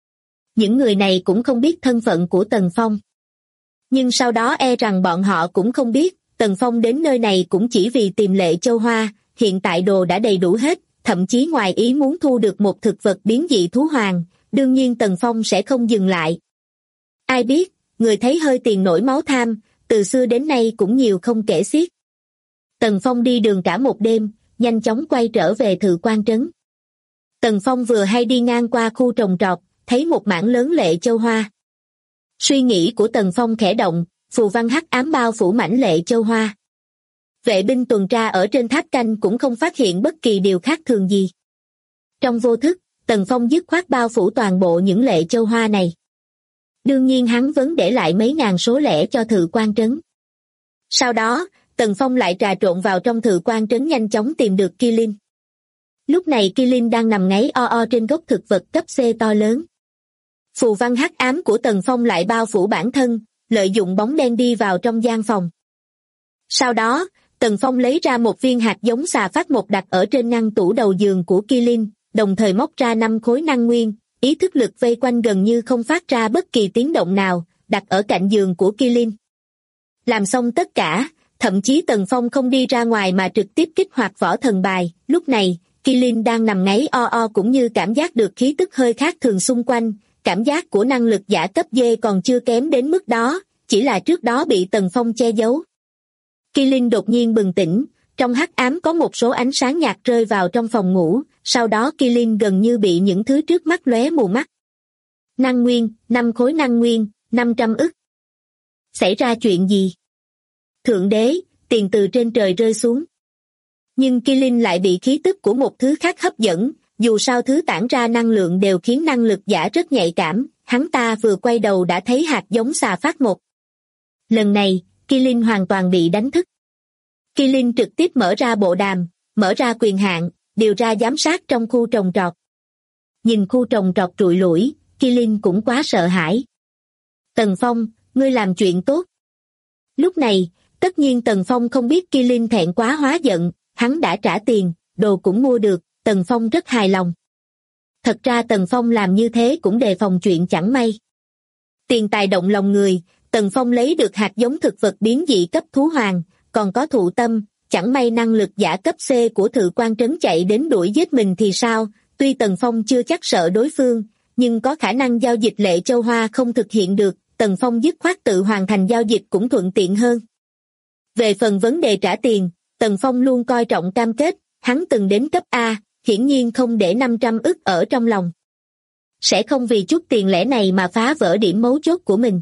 B: Những người này cũng không biết thân phận của Tần Phong. Nhưng sau đó e rằng bọn họ cũng không biết, Tần Phong đến nơi này cũng chỉ vì tìm Lệ Châu Hoa, hiện tại đồ đã đầy đủ hết, thậm chí ngoài ý muốn thu được một thực vật biến dị thú hoàng, đương nhiên Tần Phong sẽ không dừng lại. Ai biết, người thấy hơi tiền nổi máu tham, từ xưa đến nay cũng nhiều không kể xiết. Tần Phong đi đường cả một đêm, nhanh chóng quay trở về Thự Quan Trấn. Tần Phong vừa hay đi ngang qua khu trồng trọt, thấy một mảng lớn Lệ Châu Hoa. Suy nghĩ của Tần Phong khẽ động, phù văn hắc ám bao phủ mảnh Lệ Châu Hoa. Vệ binh tuần tra ở trên tháp canh cũng không phát hiện bất kỳ điều khác thường gì. Trong vô thức, Tần Phong dứt khoát bao phủ toàn bộ những Lệ Châu Hoa này. Đương nhiên hắn vẫn để lại mấy ngàn số lẻ cho Thự Quan Trấn. Sau đó, Tần Phong lại trà trộn vào trong Thự Quan Trấn nhanh chóng tìm được Kỳ Linh. Lúc này Kỳ Linh đang nằm ngáy o o trên gốc thực vật cấp C to lớn. Phù văn hắc ám của Tần Phong lại bao phủ bản thân, lợi dụng bóng đen đi vào trong gian phòng. Sau đó, Tần Phong lấy ra một viên hạt giống xà phát một đặt ở trên ngăn tủ đầu giường của Kỳ Linh, đồng thời móc ra 5 khối năng nguyên, ý thức lực vây quanh gần như không phát ra bất kỳ tiếng động nào, đặt ở cạnh giường của Kỳ Linh. Làm xong tất cả, thậm chí Tần Phong không đi ra ngoài mà trực tiếp kích hoạt võ thần bài. Lúc này, Kỳ Linh đang nằm ngáy o o cũng như cảm giác được khí tức hơi khác thường xung quanh, cảm giác của năng lực giả cấp D còn chưa kém đến mức đó, chỉ là trước đó bị Tần Phong che giấu. Kỳ Linh đột nhiên bừng tỉnh, trong hắc ám có một số ánh sáng nhạt rơi vào trong phòng ngủ, sau đó Kỳ Linh gần như bị những thứ trước mắt lóe mù mắt. Năng nguyên, 5 khối năng nguyên, 500 ức. Xảy ra chuyện gì? Thượng đế, tiền từ trên trời rơi xuống. Nhưng Kỳ Linh lại bị khí tức của một thứ khác hấp dẫn, dù sao thứ tản ra năng lượng đều khiến năng lực giả rất nhạy cảm, hắn ta vừa quay đầu đã thấy hạt giống xà phát một. Lần này, Kỳ Linh hoàn toàn bị đánh thức. Kỳ Linh trực tiếp mở ra bộ đàm, mở ra quyền hạn, điều ra giám sát trong khu trồng trọt. Nhìn khu trồng trọt trụi lủi, Kỳ Linh cũng quá sợ hãi. Tần Phong, ngươi làm chuyện tốt. Lúc này, tất nhiên Tần Phong không biết Kỳ Linh thẹn quá hóa giận, hắn đã trả tiền, đồ cũng mua được, Tần Phong rất hài lòng. Thật ra Tần Phong làm như thế cũng đề phòng chuyện chẳng may. Tiền tài động lòng người, Tần Phong lấy được hạt giống thực vật biến dị cấp thú hoàng, còn có thụ tâm, chẳng may năng lực giả cấp C của Thự Quan Trấn chạy đến đuổi giết mình thì sao? Tuy Tần Phong chưa chắc sợ đối phương, nhưng có khả năng giao dịch Lệ Châu Hoa không thực hiện được, Tần Phong dứt khoát tự hoàn thành giao dịch cũng thuận tiện hơn. Về phần vấn đề trả tiền, Tần Phong luôn coi trọng cam kết, hắn từng đến cấp A, hiển nhiên không để 500 ức ở trong lòng. Sẽ không vì chút tiền lẻ này mà phá vỡ điểm mấu chốt của mình.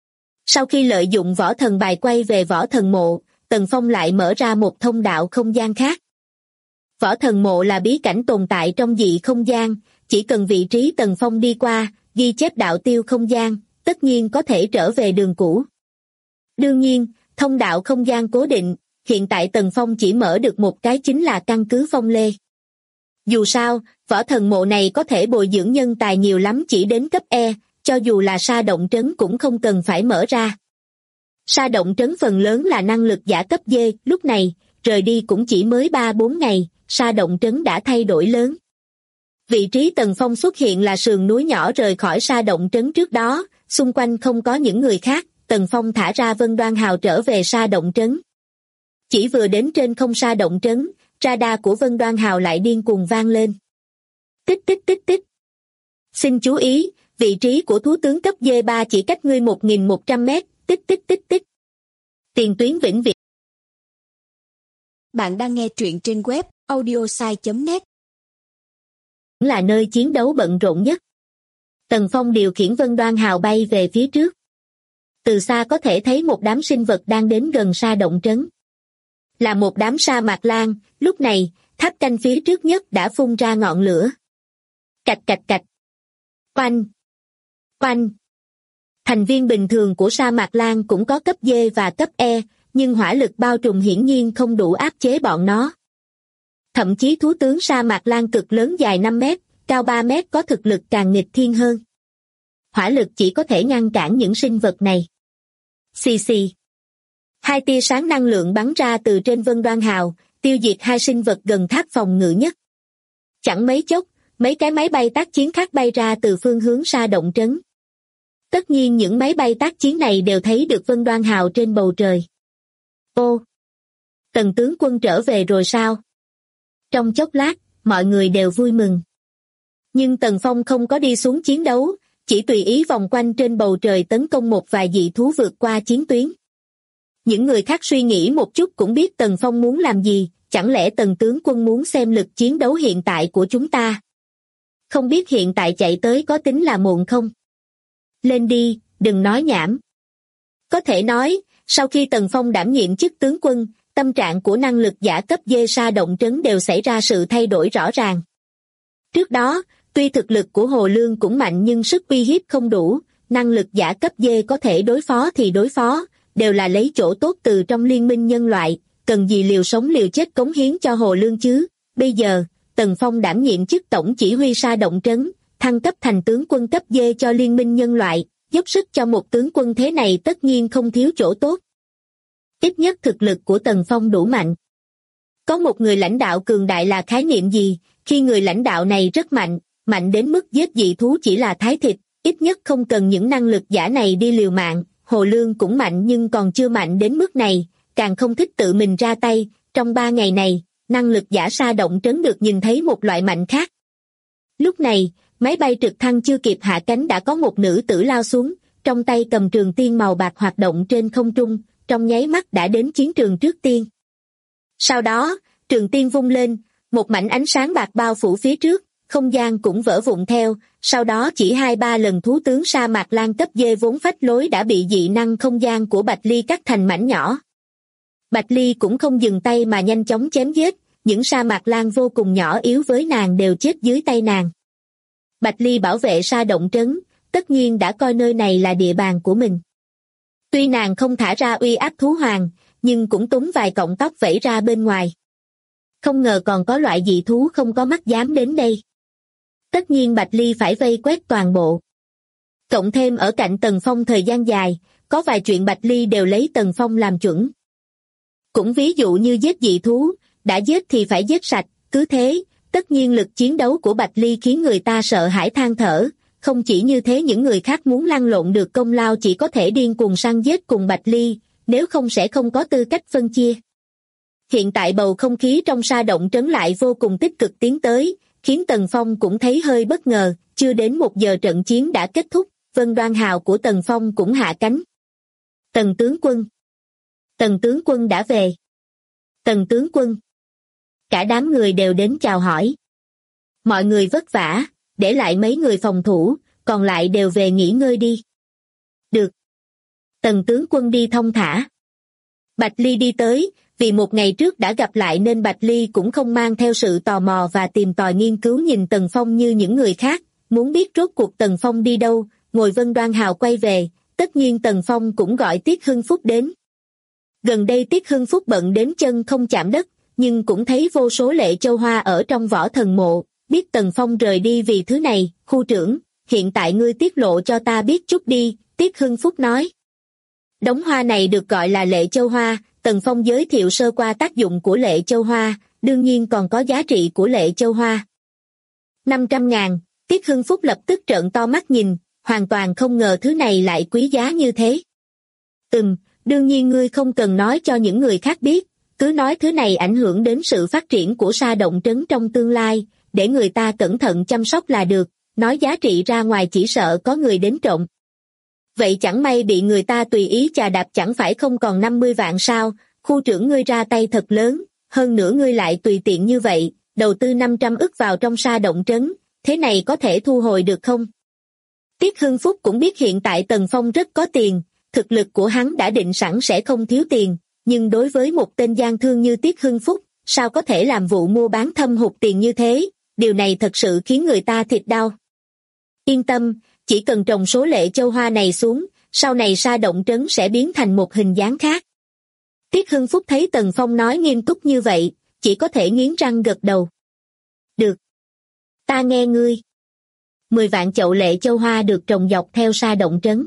B: Sau khi lợi dụng võ thần bài quay về võ thần mộ, Tần Phong lại mở ra một thông đạo không gian khác. Võ thần mộ là bí cảnh tồn tại trong dị không gian, chỉ cần vị trí Tần Phong đi qua, ghi chép đạo tiêu không gian, tất nhiên có thể trở về đường cũ. Đương nhiên, thông đạo không gian cố định, hiện tại Tần Phong chỉ mở được một cái chính là căn cứ Phong Lê. Dù sao, võ thần mộ này có thể bồi dưỡng nhân tài nhiều lắm chỉ đến cấp E, cho dù là sa động trấn cũng không cần phải mở ra. Sa động trấn phần lớn là năng lực giả cấp D, lúc này, rời đi cũng chỉ mới 3-4 ngày, sa động trấn đã thay đổi lớn. Vị trí Tần Phong xuất hiện là sườn núi nhỏ rời khỏi sa động trấn trước đó, xung quanh không có những người khác, Tần Phong thả ra Vân Đoan Hào trở về sa động trấn. Chỉ vừa đến trên không sa động trấn, radar của Vân Đoan Hào lại điên cuồng vang lên. Tích tích tích tích. Xin chú ý, vị trí của thú tướng cấp D3 chỉ cách ngươi 1.100 mét, tích tích tích tích. Tiền tuyến vĩnh viễn.
C: Bạn đang nghe truyện trên web audiosai.net.
B: Là nơi chiến đấu bận rộn nhất. Tần Phong điều khiển Vân Đoan Hào bay về phía trước. Từ xa có thể thấy một đám sinh vật đang đến gần sa động trấn. Là một đám sa mạc lan, lúc này, tháp canh phía trước nhất đã phun ra ngọn lửa. Cạch cạch cạch. Oanh. Oanh. Thành viên bình thường của sa mạc lang cũng có cấp D và cấp E, nhưng hỏa lực bao trùm hiển nhiên không đủ áp chế bọn nó. Thậm chí thú tướng sa mạc lang cực lớn dài 5 mét, cao 3 mét có thực lực càng nghịch thiên hơn. Hỏa lực chỉ có thể ngăn cản những sinh vật này. Xì xì. Hai tia sáng năng lượng bắn ra từ trên Vân Đoan Hào, tiêu diệt hai sinh vật gần tháp phòng ngự nhất. Chẳng mấy chốc, mấy cái máy bay tác chiến khác bay ra từ phương hướng sa động trấn. Tất nhiên những máy bay tác chiến này đều thấy được Vân Đoan Hào trên bầu trời. Ô! Tần tướng quân trở về rồi sao? Trong chốc lát, mọi người đều vui mừng. Nhưng Tần Phong không có đi xuống chiến đấu, chỉ tùy ý vòng quanh trên bầu trời tấn công một vài dị thú vượt qua chiến tuyến. Những người khác suy nghĩ một chút cũng biết Tần Phong muốn làm gì, chẳng lẽ Tần tướng quân muốn xem lực chiến đấu hiện tại của chúng ta? Không biết hiện tại chạy tới có tính là muộn không? Lên đi, đừng nói nhảm. Có thể nói, sau khi Tần Phong đảm nhiệm chức tướng quân, tâm trạng của năng lực giả cấp D sa động trấn đều xảy ra sự thay đổi rõ ràng. Trước đó, tuy thực lực của Hồ Lương cũng mạnh nhưng sức uy hiếp không đủ, năng lực giả cấp D có thể đối phó thì đối phó, đều là lấy chỗ tốt từ trong liên minh nhân loại, cần gì liều sống liều chết cống hiến cho Hồ Lương chứ. Bây giờ, Tần Phong đảm nhiệm chức tổng chỉ huy sa động trấn, thăng cấp thành tướng quân cấp D cho liên minh nhân loại, dốc sức cho một tướng quân thế này tất nhiên không thiếu chỗ tốt. Ít nhất thực lực của Tần Phong đủ mạnh. Có một người lãnh đạo cường đại là khái niệm gì, khi người lãnh đạo này rất mạnh, mạnh đến mức giết dị thú chỉ là thái thịt, ít nhất không cần những năng lực giả này đi liều mạng. Hồ Lương cũng mạnh nhưng còn chưa mạnh đến mức này, càng không thích tự mình ra tay. Trong 3 ngày này, năng lực giả sa động trấn được nhìn thấy một loại mạnh khác. Lúc này, máy bay trực thăng chưa kịp hạ cánh đã có một nữ tử lao xuống, trong tay cầm trường tiên màu bạc hoạt động trên không trung, trong nháy mắt đã đến chiến trường trước tiên. Sau đó, trường tiên vung lên, một mảnh ánh sáng bạc bao phủ phía trước, không gian cũng vỡ vụn theo, sau đó chỉ 2-3 lần thú tướng sa mạc lang cấp D vốn phách lối đã bị dị năng không gian của Bạch Ly cắt thành mảnh nhỏ. Bạch Ly cũng không dừng tay mà nhanh chóng chém giết, những sa mạc lang vô cùng nhỏ yếu với nàng đều chết dưới tay nàng. Bạch Ly bảo vệ sa động trấn, tất nhiên đã coi nơi này là địa bàn của mình. Tuy nàng không thả ra uy áp thú hoàng, nhưng cũng túm vài cọng tóc vẫy ra bên ngoài. Không ngờ còn có loại dị thú không có mắt dám đến đây. Tất nhiên Bạch Ly phải vây quét toàn bộ. Cộng thêm ở cạnh Tần Phong thời gian dài, có vài chuyện Bạch Ly đều lấy Tần Phong làm chuẩn. Cũng ví dụ như giết dị thú, đã giết thì phải giết sạch, cứ thế, tất nhiên lực chiến đấu của Bạch Ly khiến người ta sợ hãi than thở. Không chỉ như thế những người khác muốn lăn lộn được công lao chỉ có thể điên cuồng săn giết cùng Bạch Ly, nếu không sẽ không có tư cách phân chia. Hiện tại bầu không khí trong sa động trấn lại vô cùng tích cực tiến tới, khiến Tần Phong cũng thấy hơi bất ngờ, chưa đến 1 giờ trận chiến đã kết thúc, Vân Đoan Hào của Tần Phong cũng hạ cánh. Tần tướng quân. Tần tướng quân đã về. Tần tướng quân. Cả đám người đều đến chào hỏi. Mọi người vất vả, để lại mấy người phòng thủ, còn lại đều về nghỉ ngơi đi. Được. Tần tướng quân đi thong thả. Bạch Ly đi tới, vì một ngày trước đã gặp lại nên Bạch Ly cũng không mang theo sự tò mò và tìm tòi nghiên cứu nhìn Tần Phong như những người khác, muốn biết rốt cuộc Tần Phong đi đâu, ngồi Vân Đoan Hào quay về, tất nhiên Tần Phong cũng gọi Tiết Hưng Phúc đến. Gần đây Tiết Hưng Phúc bận đến chân không chạm đất, nhưng cũng thấy vô số lệ châu hoa ở trong võ thần mộ, biết Tần Phong rời đi vì thứ này. Khu trưởng, hiện tại ngươi tiết lộ cho ta biết chút đi, Tiết Hưng Phúc nói. Đống hoa này được gọi là lệ châu hoa, Tần Phong giới thiệu sơ qua tác dụng của lệ châu hoa, đương nhiên còn có giá trị của lệ châu hoa. 500.000, Tiết Hưng Phúc lập tức trợn to mắt nhìn, hoàn toàn không ngờ thứ này lại quý giá như thế. Đương nhiên ngươi không cần nói cho những người khác biết, cứ nói thứ này ảnh hưởng đến sự phát triển của sa động trấn trong tương lai, để người ta cẩn thận chăm sóc là được, nói giá trị ra ngoài chỉ sợ có người đến trộm. Vậy chẳng may bị người ta tùy ý chà đạp chẳng phải không còn 50 vạn sao, khu trưởng ngươi ra tay thật lớn, hơn nữa ngươi lại tùy tiện như vậy, đầu tư 500 ức vào trong sa động trấn, thế này có thể thu hồi được không? Tiết Hưng Phúc cũng biết hiện tại Tần Phong rất có tiền, thực lực của hắn đã định sẵn sẽ không thiếu tiền, nhưng đối với một tên gian thương như Tiết Hưng Phúc, sao có thể làm vụ mua bán thâm hụt tiền như thế, điều này thật sự khiến người ta thịt đau. Yên tâm, chỉ cần trồng số lệ châu hoa này xuống, sau này Sa Động Trấn sẽ biến thành một hình dáng khác. Tiết Hưng Phúc thấy Tần Phong nói nghiêm túc như vậy, chỉ có thể nghiến răng gật đầu. Được. Ta nghe ngươi. 10 vạn chậu lệ châu hoa được trồng dọc theo Sa Động Trấn.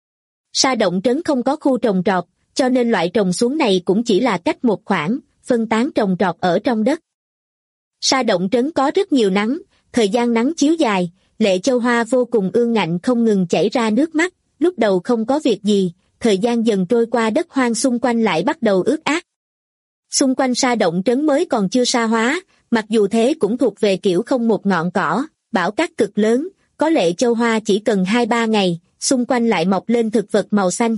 B: Sa Động Trấn không có khu trồng trọt, cho nên loại trồng xuống này cũng chỉ là cách một khoảng, phân tán trồng trọt ở trong đất. Sa Động Trấn có rất nhiều nắng, thời gian nắng chiếu dài, lệ châu hoa vô cùng ương ngạnh không ngừng chảy ra nước mắt, lúc đầu không có việc gì, thời gian dần trôi qua đất hoang xung quanh lại bắt đầu ướt át. Xung quanh Sa Động Trấn mới còn chưa sa hóa, mặc dù thế cũng thuộc về kiểu không một ngọn cỏ, bão cát cực lớn, có lệ châu hoa chỉ cần 2-3 ngày, xung quanh lại mọc lên thực vật màu xanh.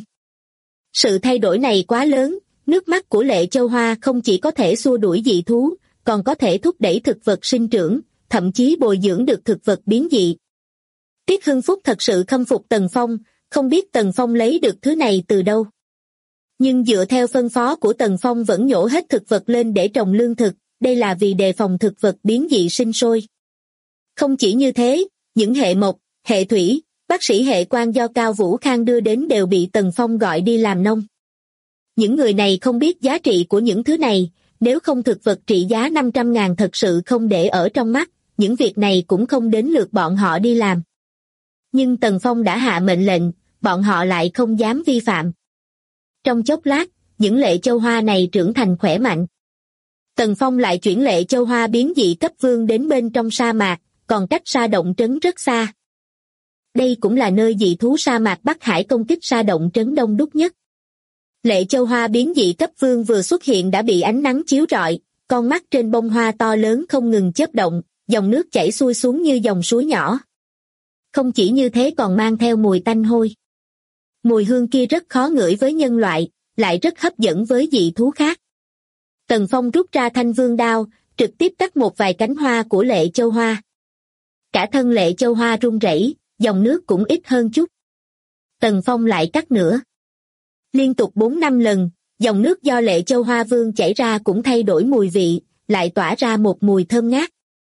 B: Sự thay đổi này quá lớn, nước mắt của lệ châu hoa không chỉ có thể xua đuổi dị thú, còn có thể thúc đẩy thực vật sinh trưởng, thậm chí bồi dưỡng được thực vật biến dị. Tiết Hưng Phúc thật sự khâm phục Tần Phong, không biết Tần Phong lấy được thứ này từ đâu. Nhưng dựa theo phân phó của Tần Phong vẫn nhổ hết thực vật lên để trồng lương thực, đây là vì đề phòng thực vật biến dị sinh sôi. Không chỉ như thế, những hệ mộc, hệ thủy, bác sĩ hệ quan do Cao Vũ Khang đưa đến đều bị Tần Phong gọi đi làm nông. Những người này không biết giá trị của những thứ này, nếu không thực vật trị giá 500.000 thật sự không để ở trong mắt, những việc này cũng không đến lượt bọn họ đi làm. Nhưng Tần Phong đã hạ mệnh lệnh, bọn họ lại không dám vi phạm. Trong chốc lát, những lệ châu hoa này trưởng thành khỏe mạnh. Tần Phong lại chuyển lệ châu hoa biến dị cấp vương đến bên trong sa mạc, còn cách Sa Động Trấn rất xa. Đây cũng là nơi dị thú sa mạc Bắc Hải công kích Sa Động Trấn đông đúc nhất. Lệ châu hoa biến dị cấp vương vừa xuất hiện đã bị ánh nắng chiếu rọi, con mắt trên bông hoa to lớn không ngừng chớp động, dòng nước chảy xuôi xuống như dòng suối nhỏ. Không chỉ như thế còn mang theo mùi tanh hôi. Mùi hương kia rất khó ngửi với nhân loại, lại rất hấp dẫn với dị thú khác. Tần Phong rút ra thanh vương đao, trực tiếp cắt một vài cánh hoa của lệ châu hoa. Cả thân lệ châu hoa rung rẩy, dòng nước cũng ít hơn chút. Tần Phong lại cắt nữa. Liên tục 4-5 lần, dòng nước do lệ châu hoa vương chảy ra cũng thay đổi mùi vị, lại tỏa ra một mùi thơm ngát.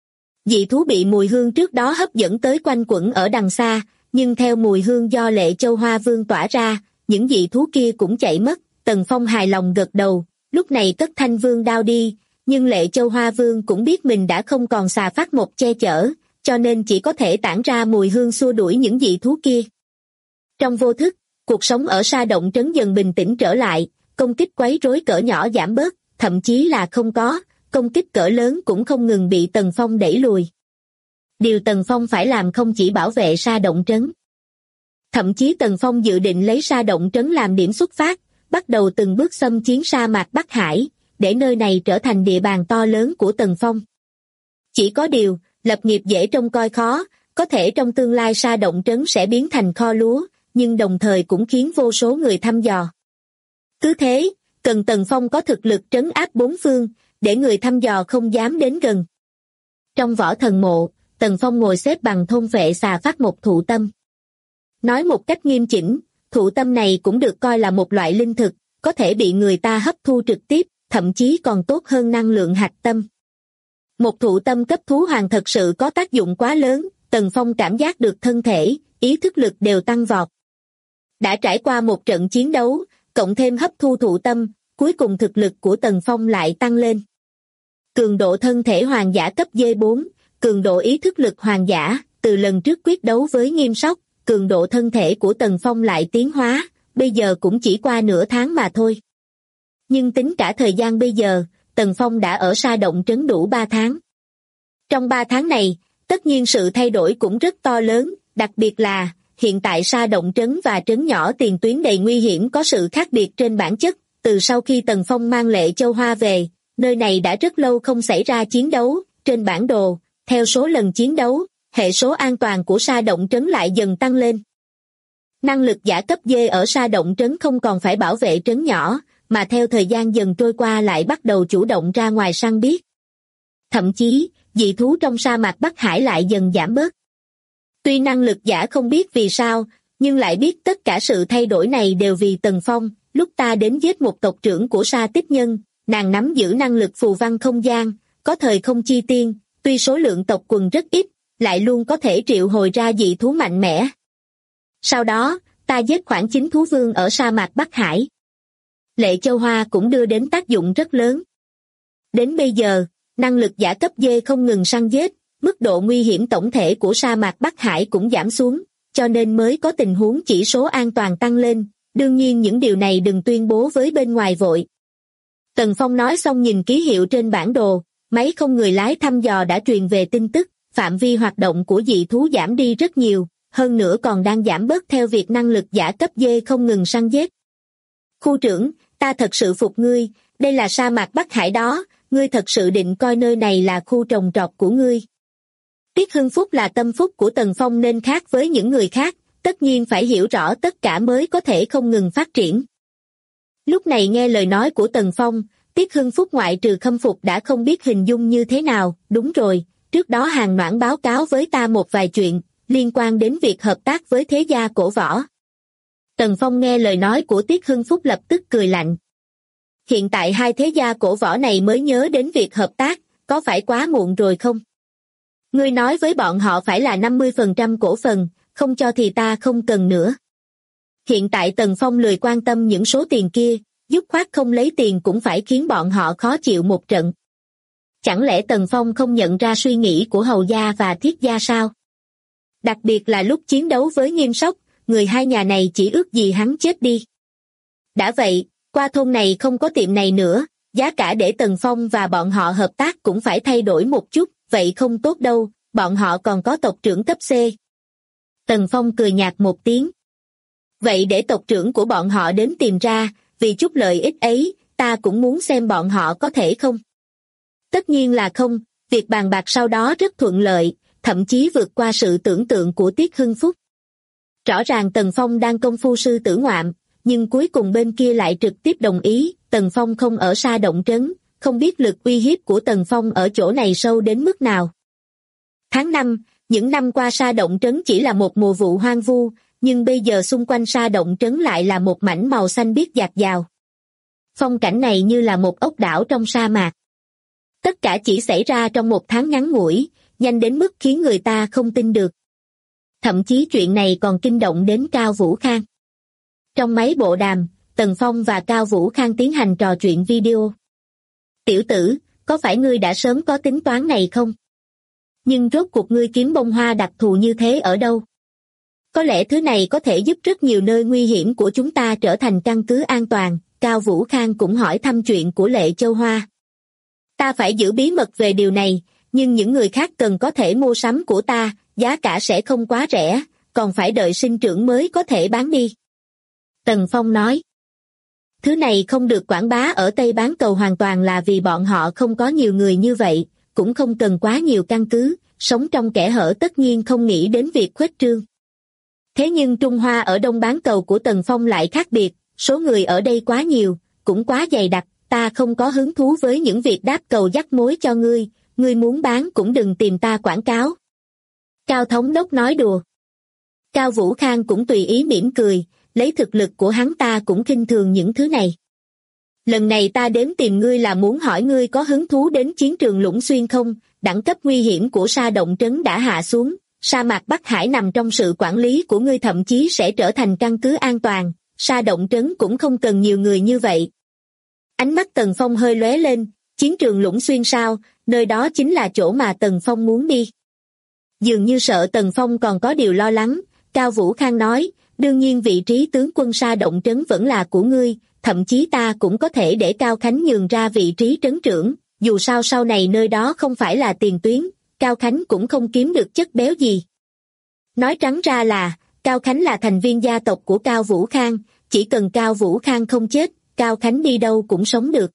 B: Dị thú bị mùi hương trước đó hấp dẫn tới quanh quẩn ở đằng xa, nhưng theo mùi hương do lệ châu hoa vương tỏa ra, những dị thú kia cũng chạy mất. Tần Phong hài lòng gật đầu, lúc này cất thanh vương đao đi, nhưng lệ châu hoa vương cũng biết mình đã không còn xà phát một che chở, cho nên chỉ có thể tản ra mùi hương xua đuổi những dị thú kia. Trong vô thức, cuộc sống ở Sa Động Trấn dần bình tĩnh trở lại, công kích quấy rối cỡ nhỏ giảm bớt, thậm chí là không có, công kích cỡ lớn cũng không ngừng bị Tần Phong đẩy lùi. Điều Tần Phong phải làm không chỉ bảo vệ Sa Động Trấn. Thậm chí Tần Phong dự định lấy Sa Động Trấn làm điểm xuất phát, bắt đầu từng bước xâm chiến sa mạc Bắc Hải, để nơi này trở thành địa bàn to lớn của Tần Phong. Chỉ có điều, lập nghiệp dễ trông coi khó, có thể trong tương lai Sa Động Trấn sẽ biến thành kho lúa, nhưng đồng thời cũng khiến vô số người thăm dò. Cứ thế, cần Tần Phong có thực lực trấn áp bốn phương, để người thăm dò không dám đến gần. Trong võ thần mộ, Tần Phong ngồi xếp bằng thôn vệ xà phát một thụ tâm. Nói một cách nghiêm chỉnh, thụ tâm này cũng được coi là một loại linh thực, có thể bị người ta hấp thu trực tiếp, thậm chí còn tốt hơn năng lượng hạch tâm. Một thụ tâm cấp thú hoàng thật sự có tác dụng quá lớn, Tần Phong cảm giác được thân thể, ý thức lực đều tăng vọt. Đã trải qua một trận chiến đấu, cộng thêm hấp thu thụ tâm, cuối cùng thực lực của Tần Phong lại tăng lên. Cường độ thân thể hoàng giả cấp D4, cường độ ý thức lực hoàng giả, từ lần trước quyết đấu với Nghiêm Sóc, cường độ thân thể của Tần Phong lại tiến hóa, bây giờ cũng chỉ qua nửa tháng mà thôi. Nhưng tính cả thời gian bây giờ, Tần Phong đã ở Sa Động Trấn đủ 3 tháng. Trong 3 tháng này, tất nhiên sự thay đổi cũng rất to lớn, đặc biệt là, hiện tại Sa Động Trấn và trấn nhỏ tiền tuyến đầy nguy hiểm có sự khác biệt trên bản chất, từ sau khi Tần Phong mang lệ châu hoa về, nơi này đã rất lâu không xảy ra chiến đấu, trên bản đồ, theo số lần chiến đấu, hệ số an toàn của Sa Động Trấn lại dần tăng lên. Năng lực giả cấp D ở Sa Động Trấn không còn phải bảo vệ trấn nhỏ, mà theo thời gian dần trôi qua lại bắt đầu chủ động ra ngoài săn biết. Thậm chí, dị thú trong sa mạc Bắc Hải lại dần giảm bớt. Tuy năng lực giả không biết vì sao, nhưng lại biết tất cả sự thay đổi này đều vì Tần Phong. Lúc ta đến giết một tộc trưởng của Sa Tích Nhân, nàng nắm giữ năng lực phù văn không gian, có thời không chi tiên, tuy số lượng tộc quần rất ít, lại luôn có thể triệu hồi ra dị thú mạnh mẽ. Sau đó, ta giết khoảng 9 thú vương ở sa mạc Bắc Hải. Lệ Châu Hoa cũng đưa đến tác dụng rất lớn. Đến bây giờ, năng lực giả cấp D không ngừng săn giết, mức độ nguy hiểm tổng thể của sa mạc Bắc Hải cũng giảm xuống, cho nên mới có tình huống chỉ số an toàn tăng lên. Đương nhiên những điều này đừng tuyên bố với bên ngoài vội. Tần Phong nói xong nhìn ký hiệu trên bản đồ, máy không người lái thăm dò đã truyền về tin tức, phạm vi hoạt động của dị thú giảm đi rất nhiều, hơn nữa còn đang giảm bớt theo việc năng lực giả cấp D không ngừng săn giết. Khu trưởng, ta thật sự phục ngươi, đây là sa mạc Bắc Hải đó, ngươi thật sự định coi nơi này là khu trồng trọt của ngươi. Tiết Hưng Phúc là tâm phúc của Tần Phong nên khác với những người khác, tất nhiên phải hiểu rõ tất cả mới có thể không ngừng phát triển. Lúc này nghe lời nói của Tần Phong, Tiết Hưng Phúc ngoại trừ khâm phục đã không biết hình dung như thế nào. Đúng rồi, trước đó Hàn Noãn báo cáo với ta một vài chuyện, liên quan đến việc hợp tác với thế gia cổ võ. Tần Phong nghe lời nói của Tiết Hưng Phúc lập tức cười lạnh. Hiện tại hai thế gia cổ võ này mới nhớ đến việc hợp tác, có phải quá muộn rồi không? Ngươi nói với bọn họ phải là 50% cổ phần, không cho thì ta không cần nữa. Hiện tại Tần Phong lười quan tâm những số tiền kia, dứt khoát không lấy tiền cũng phải khiến bọn họ khó chịu một trận. Chẳng lẽ Tần Phong không nhận ra suy nghĩ của Hầu gia và Thiết gia sao? Đặc biệt là lúc chiến đấu với Nghiêm Sóc, người hai nhà này chỉ ước gì hắn chết đi. Đã vậy, qua thôn này không có tiệm này nữa, giá cả để Tần Phong và bọn họ hợp tác cũng phải thay đổi một chút, vậy không tốt đâu, bọn họ còn có tộc trưởng cấp C. Tần Phong cười nhạt một tiếng. Vậy để tộc trưởng của bọn họ đến tìm ra, vì chút lợi ích ấy, ta cũng muốn xem bọn họ có thể không. Tất nhiên là không, việc bàn bạc sau đó rất thuận lợi, thậm chí vượt qua sự tưởng tượng của Tiết Hưng Phúc. Rõ ràng Tần Phong đang công phu sư tử ngoạm, nhưng cuối cùng bên kia lại trực tiếp đồng ý. Tần Phong không ở xa động trấn, không biết lực uy hiếp của Tần Phong ở chỗ này sâu đến mức nào. Tháng 5, những năm qua sa động trấn chỉ là một mùa vụ hoang vu, nhưng bây giờ xung quanh sa động trấn lại là một mảnh màu xanh biếc dạt dào. Phong cảnh này như là một ốc đảo trong sa mạc. Tất cả chỉ xảy ra trong một tháng ngắn ngủi, nhanh đến mức khiến người ta không tin được. Thậm chí chuyện này còn kinh động đến Cao Vũ Khang. Trong máy bộ đàm, Tần Phong và Cao Vũ Khang tiến hành trò chuyện video. Tiểu tử, có phải ngươi đã sớm có tính toán này không? Nhưng rốt cuộc ngươi kiếm bông hoa đặc thù như thế ở đâu? Có lẽ thứ này có thể giúp rất nhiều nơi nguy hiểm của chúng ta trở thành căn cứ an toàn. Cao Vũ Khang cũng hỏi thăm chuyện của Lệ Châu Hoa. Ta phải giữ bí mật về điều này, nhưng những người khác cần có thể mua sắm của ta, giá cả sẽ không quá rẻ, còn phải đợi sinh trưởng mới có thể bán đi. Tần Phong nói. Thứ này không được quảng bá ở Tây Bán Cầu hoàn toàn là vì bọn họ không có nhiều người như vậy, cũng không cần quá nhiều căn cứ, sống trong kẽ hở tất nhiên không nghĩ đến việc khuếch trương. Thế nhưng Trung Hoa ở Đông Bán Cầu của Tần Phong lại khác biệt, số người ở đây quá nhiều, cũng quá dày đặc, ta không có hứng thú với những việc đáp cầu dắt mối cho ngươi, ngươi muốn bán cũng đừng tìm ta quảng cáo. Cao Thống đốc nói đùa. Cao Vũ Khang cũng tùy ý mỉm cười, lấy thực lực của hắn ta cũng khinh thường những thứ này. Lần này ta đến tìm ngươi là muốn hỏi ngươi có hứng thú đến chiến trường Lũng Xuyên không, đẳng cấp nguy hiểm của sa động trấn đã hạ xuống, sa mạc Bắc Hải nằm trong sự quản lý của ngươi thậm chí sẽ trở thành căn cứ an toàn, sa động trấn cũng không cần nhiều người như vậy. Ánh mắt Tần Phong hơi lóe lên, chiến trường Lũng Xuyên sao, nơi đó chính là chỗ mà Tần Phong muốn đi. Dường như sợ Tần Phong còn có điều lo lắng, Cao Vũ Khang nói, đương nhiên vị trí tướng quân sa động trấn vẫn là của ngươi, thậm chí ta cũng có thể để Cao Khánh nhường ra vị trí trấn trưởng, dù sao sau này nơi đó không phải là tiền tuyến, Cao Khánh cũng không kiếm được chất béo gì. Nói trắng ra là, Cao Khánh là thành viên gia tộc của Cao Vũ Khang, chỉ cần Cao Vũ Khang không chết, Cao Khánh đi đâu cũng sống được.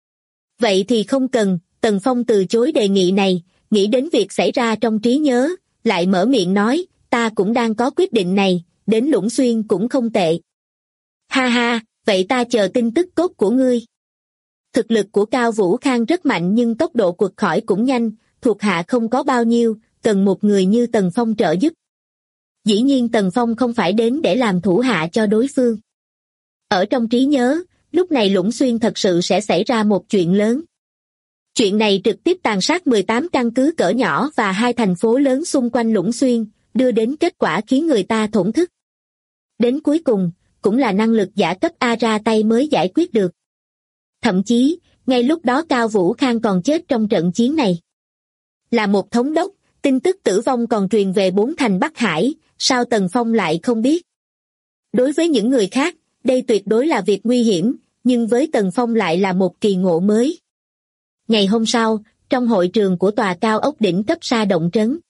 B: Vậy thì không cần, Tần Phong từ chối đề nghị này, nghĩ đến việc xảy ra trong trí nhớ, lại mở miệng nói, ta cũng đang có quyết định này, đến Lũng Xuyên cũng không tệ. Ha ha, vậy ta chờ tin tức cốt của ngươi. Thực lực của Cao Vũ Khang rất mạnh nhưng tốc độ quật khỏi cũng nhanh, thuộc hạ không có bao nhiêu, cần một người như Tần Phong trợ giúp. Dĩ nhiên Tần Phong không phải đến để làm thủ hạ cho đối phương. Ở trong trí nhớ, lúc này Lũng Xuyên thật sự sẽ xảy ra một chuyện lớn. Chuyện này trực tiếp tàn sát 18 căn cứ cỡ nhỏ và 2 thành phố lớn xung quanh Lũng Xuyên, đưa đến kết quả khiến người ta thổn thức. Đến cuối cùng, cũng là năng lực giả cấp A ra tay mới giải quyết được. Thậm chí, ngay lúc đó Cao Vũ Khang còn chết trong trận chiến này. Là một thống đốc, tin tức tử vong còn truyền về 4 thành Bắc Hải, sao Tần Phong lại không biết? Đối với những người khác, đây tuyệt đối là việc nguy hiểm, nhưng với Tần Phong lại là một kỳ ngộ mới. Ngày hôm sau, trong hội trường của tòa cao ốc đỉnh cấp Sa Động Trấn,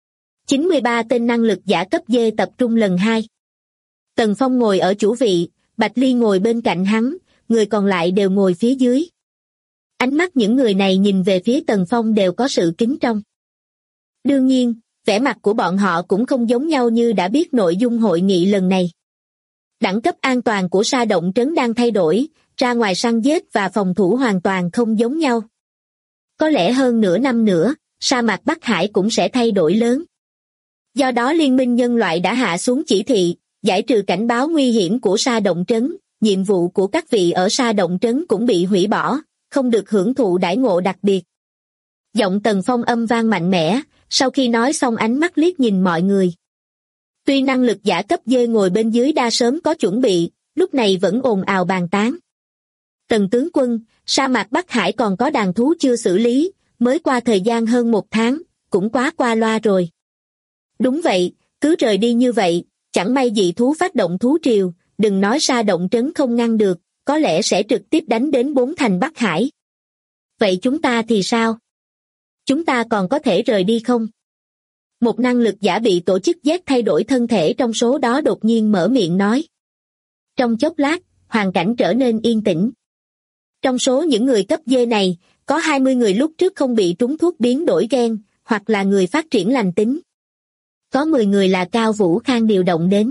B: 93 tên năng lực giả cấp D tập trung lần 2. Tần Phong ngồi ở chủ vị, Bạch Ly ngồi bên cạnh hắn, người còn lại đều ngồi phía dưới. Ánh mắt những người này nhìn về phía Tần Phong đều có sự kính trọng. Đương nhiên, vẻ mặt của bọn họ cũng không giống nhau như đã biết nội dung hội nghị lần này. Đẳng cấp an toàn của Sa Động Trấn đang thay đổi, ra ngoài săn giết và phòng thủ hoàn toàn không giống nhau. Có lẽ hơn nửa năm nữa, sa mạc Bắc Hải cũng sẽ thay đổi lớn. Do đó Liên minh nhân loại đã hạ xuống chỉ thị, giải trừ cảnh báo nguy hiểm của Sa Động Trấn, nhiệm vụ của các vị ở Sa Động Trấn cũng bị hủy bỏ, không được hưởng thụ đãi ngộ đặc biệt. Giọng Tần Phong âm vang mạnh mẽ, sau khi nói xong ánh mắt liếc nhìn mọi người. Tuy năng lực giả cấp D ngồi bên dưới đa sớm có chuẩn bị, lúc này vẫn ồn ào bàn tán. Tần tướng quân, sa mạc Bắc Hải còn có đàn thú chưa xử lý, mới qua thời gian hơn 1 tháng, cũng quá qua loa rồi. Đúng vậy, cứ rời đi như vậy, chẳng may dị thú phát động thú triều, đừng nói Sa Động Trấn không ngăn được, có lẽ sẽ trực tiếp đánh đến 4 thành Bắc Hải. Vậy chúng ta thì sao? Chúng ta còn có thể rời đi không? Một năng lực giả bị tổ chức Z thay đổi thân thể trong số đó đột nhiên mở miệng nói. Trong chốc lát, hoàn cảnh trở nên yên tĩnh. Trong số những người cấp D này, có 20 người lúc trước không bị trúng thuốc biến đổi gen, hoặc là người phát triển lành tính. Có 10 người là Cao Vũ Khang điều động đến.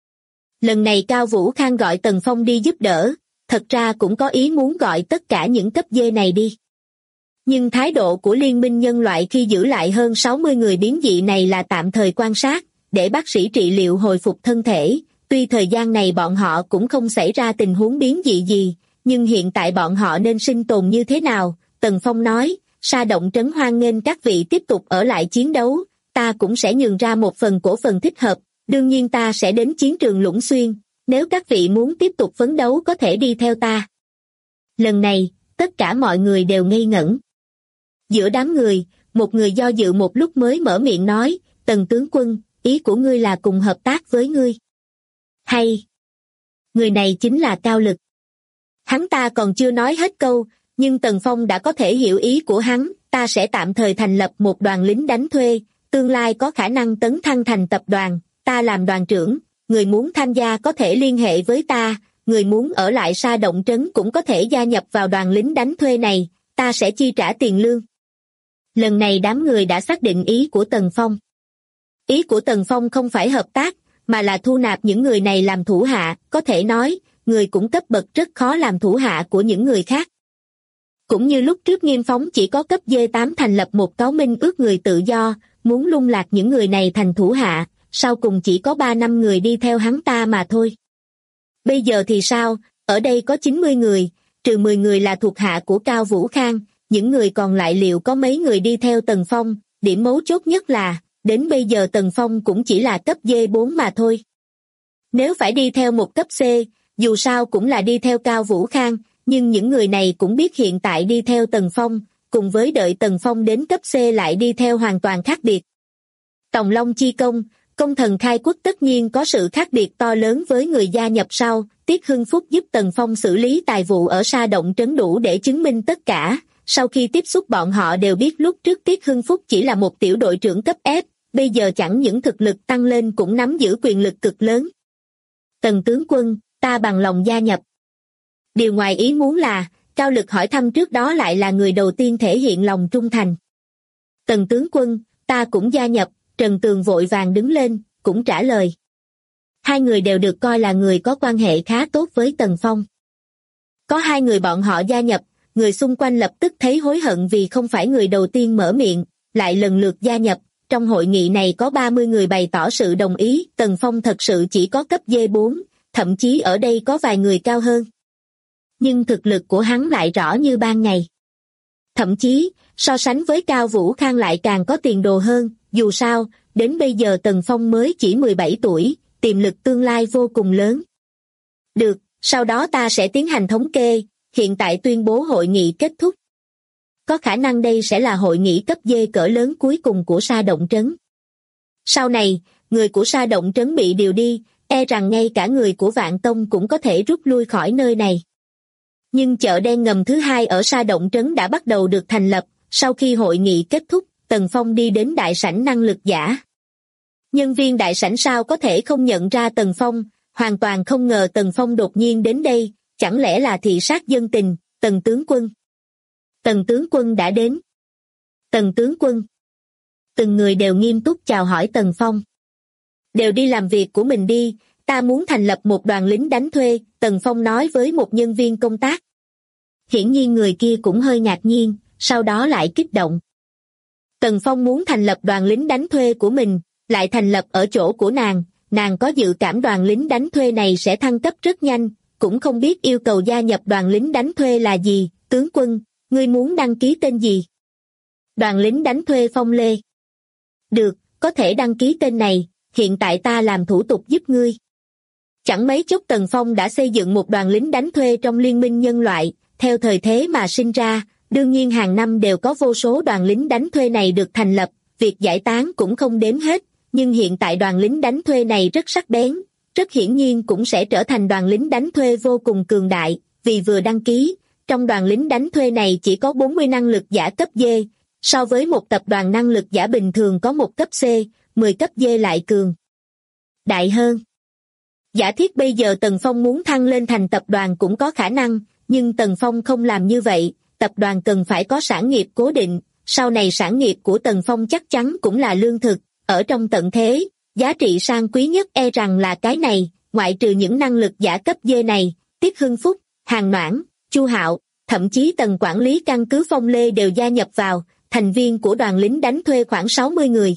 B: Lần này Cao Vũ Khang gọi Tần Phong đi giúp đỡ, thật ra cũng có ý muốn gọi tất cả những cấp D này đi. Nhưng thái độ của Liên minh nhân loại khi giữ lại hơn 60 người biến dị này là tạm thời quan sát, để bác sĩ trị liệu hồi phục thân thể, tuy thời gian này bọn họ cũng không xảy ra tình huống biến dị gì, nhưng hiện tại bọn họ nên sinh tồn như thế nào, Tần Phong nói, Sa Động Trấn hoan nghênh các vị tiếp tục ở lại chiến đấu, ta cũng sẽ nhường ra một phần cổ phần thích hợp, đương nhiên ta sẽ đến chiến trường Lũng Xuyên, nếu các vị muốn tiếp tục phấn đấu có thể đi theo ta. Lần này, tất cả mọi người đều ngây ngẩn. Giữa đám người, một người do dự một lúc mới mở miệng nói, Tần tướng quân, ý của ngươi là cùng hợp tác với ngươi. Hay? Người này chính là Cao Lực. Hắn ta còn chưa nói hết câu, nhưng Tần Phong đã có thể hiểu ý của hắn, ta sẽ tạm thời thành lập một đoàn lính đánh thuê, tương lai có khả năng tấn thăng thành tập đoàn, ta làm đoàn trưởng, người muốn tham gia có thể liên hệ với ta, người muốn ở lại Sa Động Trấn cũng có thể gia nhập vào đoàn lính đánh thuê này, ta sẽ chi trả tiền lương. Lần này đám người đã xác định ý của Tần Phong. Ý của Tần Phong không phải hợp tác, mà là thu nạp những người này làm thủ hạ, có thể nói, người cũng cấp bậc rất khó làm thủ hạ của những người khác. Cũng như lúc trước Nghiêm Phóng chỉ có cấp D8 thành lập một cáo minh ước người tự do, muốn lung lạc những người này thành thủ hạ, sau cùng chỉ có 3-5 người đi theo hắn ta mà thôi. Bây giờ thì sao, ở đây có 90 người, trừ 10 người là thuộc hạ của Cao Vũ Khang, những người còn lại liệu có mấy người đi theo Tần Phong, điểm mấu chốt nhất là, đến bây giờ Tần Phong cũng chỉ là cấp D4 mà thôi. Nếu phải đi theo một cấp C, dù sao cũng là đi theo Cao Vũ Khang, nhưng những người này cũng biết hiện tại đi theo Tần Phong, cùng với đợi Tần Phong đến cấp C lại đi theo hoàn toàn khác biệt. Tòng Long chi công, công thần khai quốc tất nhiên có sự khác biệt to lớn với người gia nhập sau, Tiết Hưng Phúc giúp Tần Phong xử lý tài vụ ở Sa Động Trấn đủ để chứng minh tất cả. Sau khi tiếp xúc bọn họ đều biết lúc trước Tiết Hưng Phúc chỉ là một tiểu đội trưởng cấp F, bây giờ chẳng những thực lực tăng lên cũng nắm giữ quyền lực cực lớn. Tần tướng quân, ta bằng lòng gia nhập. Điều ngoài ý muốn là, Cao Lực hỏi thăm trước đó lại là người đầu tiên thể hiện lòng trung thành. Tần tướng quân, ta cũng gia nhập, Trần Tường vội vàng đứng lên, cũng trả lời. Hai người đều được coi là người có quan hệ khá tốt với Tần Phong. Có 2 người bọn họ gia nhập, người xung quanh lập tức thấy hối hận vì không phải người đầu tiên mở miệng, lại lần lượt gia nhập. Trong hội nghị này có 30 người bày tỏ sự đồng ý, Tần Phong thật sự chỉ có cấp D4, thậm chí ở đây có vài người cao hơn. Nhưng thực lực của hắn lại rõ như ban ngày. Thậm chí, so sánh với Cao Vũ Khang lại càng có tiền đồ hơn, dù sao, đến bây giờ Tần Phong mới chỉ 17 tuổi, tiềm lực tương lai vô cùng lớn. Được, sau đó ta sẽ tiến hành thống kê, hiện tại tuyên bố hội nghị kết thúc. Có khả năng đây sẽ là hội nghị cấp D cỡ lớn cuối cùng của Sa Động Trấn. Sau này, người của Sa Động Trấn bị điều đi, e rằng ngay cả người của Vạn Tông cũng có thể rút lui khỏi nơi này. Nhưng chợ đen ngầm thứ hai ở Sa Động Trấn đã bắt đầu được thành lập, sau khi hội nghị kết thúc, Tần Phong đi đến đại sảnh năng lực giả. Nhân viên đại sảnh sao có thể không nhận ra Tần Phong, hoàn toàn không ngờ Tần Phong đột nhiên đến đây, chẳng lẽ là thị sát dân tình, Tần tướng quân. Tần tướng quân đã đến. Tần tướng quân. Từng người đều nghiêm túc chào hỏi Tần Phong. Đều đi làm việc của mình đi, ta muốn thành lập một đoàn lính đánh thuê, Tần Phong nói với một nhân viên công tác. Hiển nhiên người kia cũng hơi ngạc nhiên, sau đó lại kích động. Tần Phong muốn thành lập đoàn lính đánh thuê của mình, lại thành lập ở chỗ của nàng có dự cảm đoàn lính đánh thuê này sẽ thăng cấp rất nhanh, cũng không biết yêu cầu gia nhập đoàn lính đánh thuê là gì, tướng quân, ngươi muốn đăng ký tên gì? Đoàn lính đánh thuê Phong Lê. Được, có thể đăng ký tên này, hiện tại ta làm thủ tục giúp ngươi. Chẳng mấy chốc Tần Phong đã xây dựng một đoàn lính đánh thuê trong liên minh nhân loại, theo thời thế mà sinh ra, đương nhiên hàng năm đều có vô số đoàn lính đánh thuê này được thành lập, việc giải tán cũng không đếm hết, nhưng hiện tại đoàn lính đánh thuê này rất sắc bén, rất hiển nhiên cũng sẽ trở thành đoàn lính đánh thuê vô cùng cường đại, vì vừa đăng ký, trong đoàn lính đánh thuê này chỉ có 40 năng lực giả cấp D, so với một tập đoàn năng lực giả bình thường có một cấp C, 10 cấp D lại cường đại hơn. Giả thiết bây giờ Tần Phong muốn thăng lên thành tập đoàn cũng có khả năng, nhưng Tần Phong không làm như vậy, tập đoàn cần phải có sản nghiệp cố định, sau này sản nghiệp của Tần Phong chắc chắn cũng là lương thực, ở trong tận thế, giá trị sang quý nhất e rằng là cái này, ngoại trừ những năng lực giả cấp D này, Tiết Hưng Phúc, Hàn Noãn, Chu Hạo, thậm chí tầng quản lý căn cứ Phong Lê đều gia nhập vào, thành viên của đoàn lính đánh thuê khoảng 60 người.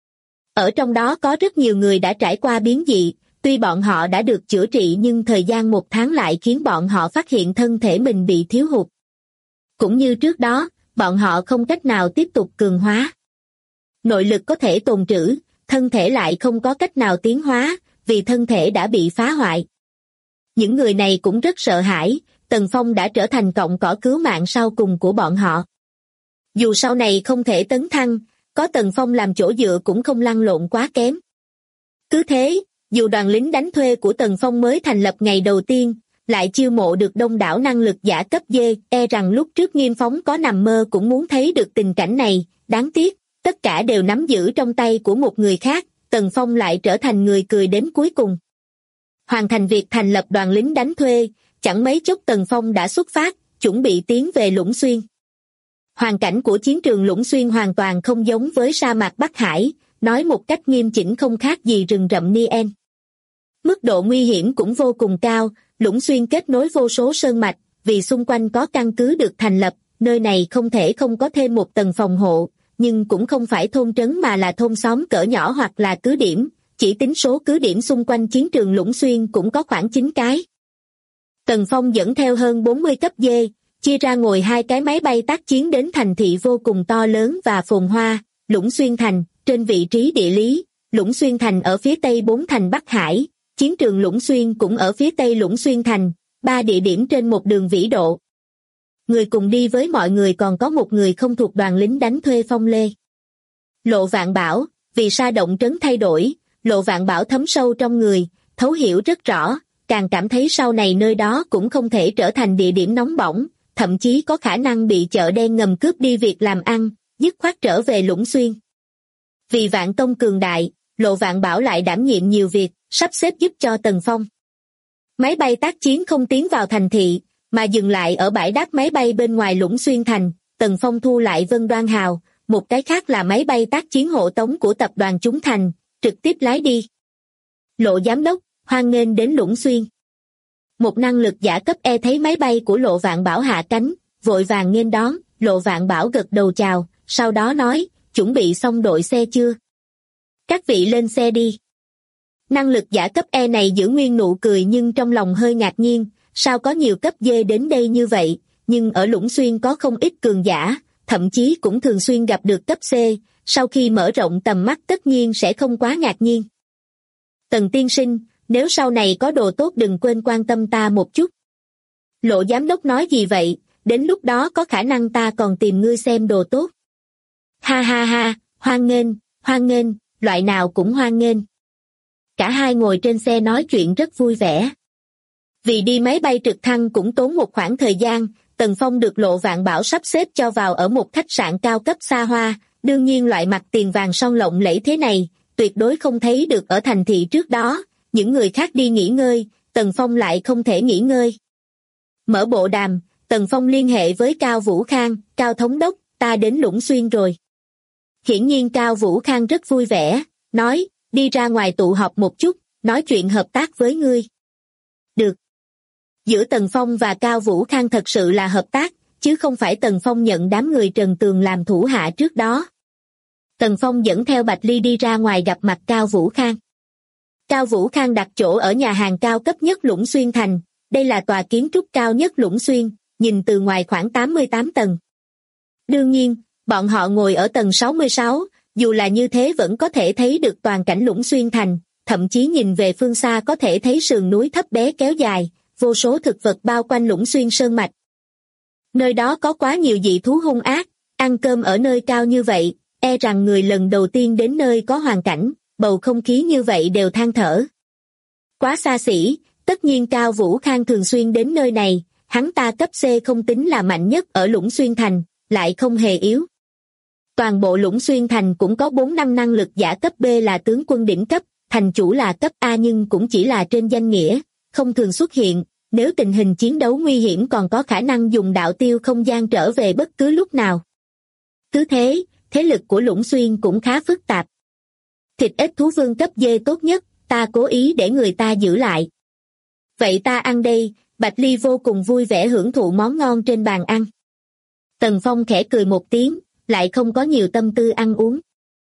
B: Ở trong đó có rất nhiều người đã trải qua biến dị, tuy bọn họ đã được chữa trị nhưng thời gian 1 tháng lại khiến bọn họ phát hiện thân thể mình bị thiếu hụt. Cũng như trước đó, bọn họ không cách nào tiếp tục cường hóa. Nội lực có thể tồn trữ, thân thể lại không có cách nào tiến hóa, vì thân thể đã bị phá hoại. Những người này cũng rất sợ hãi, Tần Phong đã trở thành cọng cỏ cứu mạng sau cùng của bọn họ. Dù sau này không thể tấn thăng, có Tần Phong làm chỗ dựa cũng không lăn lộn quá kém. Cứ thế, dù đoàn lính đánh thuê của Tần Phong mới thành lập ngày đầu tiên, lại chiêu mộ được đông đảo năng lực giả cấp D, e rằng lúc trước Nghiêm Phóng có nằm mơ cũng muốn thấy được tình cảnh này, đáng tiếc, tất cả đều nắm giữ trong tay của một người khác, Tần Phong lại trở thành người cười đến cuối cùng. Hoàn thành việc thành lập đoàn lính đánh thuê, chẳng mấy chốc Tần Phong đã xuất phát, chuẩn bị tiến về Lũng Xuyên. Hoàn cảnh của chiến trường Lũng Xuyên hoàn toàn không giống với sa mạc Bắc Hải, nói một cách nghiêm chỉnh không khác gì rừng rậm Nien. Mức độ nguy hiểm cũng vô cùng cao, Lũng Xuyên kết nối vô số sơn mạch, vì xung quanh có căn cứ được thành lập, nơi này không thể không có thêm một tầng phòng hộ, nhưng cũng không phải thôn trấn mà là thôn xóm cỡ nhỏ hoặc là cứ điểm, chỉ tính số cứ điểm xung quanh chiến trường Lũng Xuyên cũng có khoảng 9 cái. Tần Phong dẫn theo hơn 40 cấp D, chia ra ngồi 2 cái máy bay tác chiến đến thành thị vô cùng to lớn và phồn hoa, Lũng Xuyên Thành, trên vị trí địa lý, Lũng Xuyên Thành ở phía tây 4 thành Bắc Hải, chiến trường Lũng Xuyên cũng ở phía tây Lũng Xuyên Thành, 3 địa điểm trên một đường vĩ độ. Người cùng đi với mọi người còn có một người không thuộc đoàn lính đánh thuê Phong Lê. Lộ Vạn Bảo, vì Sa Động Trấn thay đổi, Lộ Vạn Bảo thấm sâu trong người, thấu hiểu rất rõ, càng cảm thấy sau này nơi đó cũng không thể trở thành địa điểm nóng bỏng, thậm chí có khả năng bị chợ đen ngầm cướp đi việc làm ăn, dứt khoát trở về Lũng Xuyên. Vì Vạn Tông cường đại, Lộ Vạn Bảo lại đảm nhiệm nhiều việc, sắp xếp giúp cho Tần Phong. Máy bay tác chiến không tiến vào thành thị, mà dừng lại ở bãi đáp máy bay bên ngoài Lũng Xuyên Thành, Tần Phong thu lại Vân Đoan Hào, một cái khác là máy bay tác chiến hộ tống của tập đoàn Chúng Thành, trực tiếp lái đi. Lộ giám đốc, hoan nghênh đến Lũng Xuyên. Một năng lực giả cấp E thấy máy bay của Lộ Vạn Bảo hạ cánh, vội vàng nghênh đón, Lộ Vạn Bảo gật đầu chào, sau đó nói, chuẩn bị xong đội xe chưa? Các vị lên xe đi. Năng lực giả cấp E này giữ nguyên nụ cười nhưng trong lòng hơi ngạc nhiên, sao có nhiều cấp D đến đây như vậy, nhưng ở Lũng Xuyên có không ít cường giả, thậm chí cũng thường xuyên gặp được cấp C, sau khi mở rộng tầm mắt tất nhiên sẽ không quá ngạc nhiên. Tần tiên sinh, nếu sau này có đồ tốt đừng quên quan tâm ta một chút. Lộ giám đốc nói gì vậy, đến lúc đó có khả năng ta còn tìm ngươi xem đồ tốt. Ha ha ha, hoan nghênh, loại nào cũng hoan nghênh. Cả hai ngồi trên xe nói chuyện rất vui vẻ. Vì đi máy bay trực thăng cũng tốn một khoảng thời gian, Tần Phong được Lộ Vạn Bảo sắp xếp cho vào ở một khách sạn cao cấp xa hoa, đương nhiên loại mặt tiền vàng son lộng lẫy thế này, tuyệt đối không thấy được ở thành thị trước đó, những người khác đi nghỉ ngơi, Tần Phong lại không thể nghỉ ngơi. Mở bộ đàm, Tần Phong liên hệ với Cao Vũ Khang, Cao Thống đốc, ta đến Lũng Xuyên rồi. Hiển nhiên Cao Vũ Khang rất vui vẻ, nói, đi ra ngoài tụ họp một chút, nói chuyện hợp tác với ngươi. Được. Giữa Tần Phong và Cao Vũ Khang thật sự là hợp tác, chứ không phải Tần Phong nhận đám người Trần Tường làm thủ hạ trước đó. Tần Phong dẫn theo Bạch Ly đi ra ngoài gặp mặt Cao Vũ Khang. Cao Vũ Khang đặt chỗ ở nhà hàng cao cấp nhất Lũng Xuyên thành, đây là tòa kiến trúc cao nhất Lũng Xuyên, nhìn từ ngoài khoảng 88 tầng. Đương nhiên, bọn họ ngồi ở tầng 66, dù là như thế vẫn có thể thấy được toàn cảnh Lũng Xuyên thành, thậm chí nhìn về phương xa có thể thấy sườn núi thấp bé kéo dài, vô số thực vật bao quanh Lũng Xuyên sơn mạch. Nơi đó có quá nhiều dị thú hung ác, ăn cơm ở nơi cao như vậy, e rằng người lần đầu tiên đến nơi có hoàn cảnh, bầu không khí như vậy đều than thở. Quá xa xỉ, tất nhiên Cao Vũ Khang thường xuyên đến nơi này, hắn ta cấp C không tính là mạnh nhất ở Lũng Xuyên thành, lại không hề yếu. Toàn bộ Lũng Xuyên thành cũng có 4-5 năng lực giả cấp B là tướng quân đỉnh cấp, thành chủ là cấp A nhưng cũng chỉ là trên danh nghĩa, không thường xuất hiện, nếu tình hình chiến đấu nguy hiểm còn có khả năng dùng đạo tiêu không gian trở về bất cứ lúc nào. Cứ thế, thế lực của Lũng Xuyên cũng khá phức tạp. Thịt ếch thú vương cấp D tốt nhất, ta cố ý để người ta giữ lại. Vậy ta ăn đây, Bạch Ly vô cùng vui vẻ hưởng thụ món ngon trên bàn ăn. Tần Phong khẽ cười một tiếng, lại không có nhiều tâm tư ăn uống.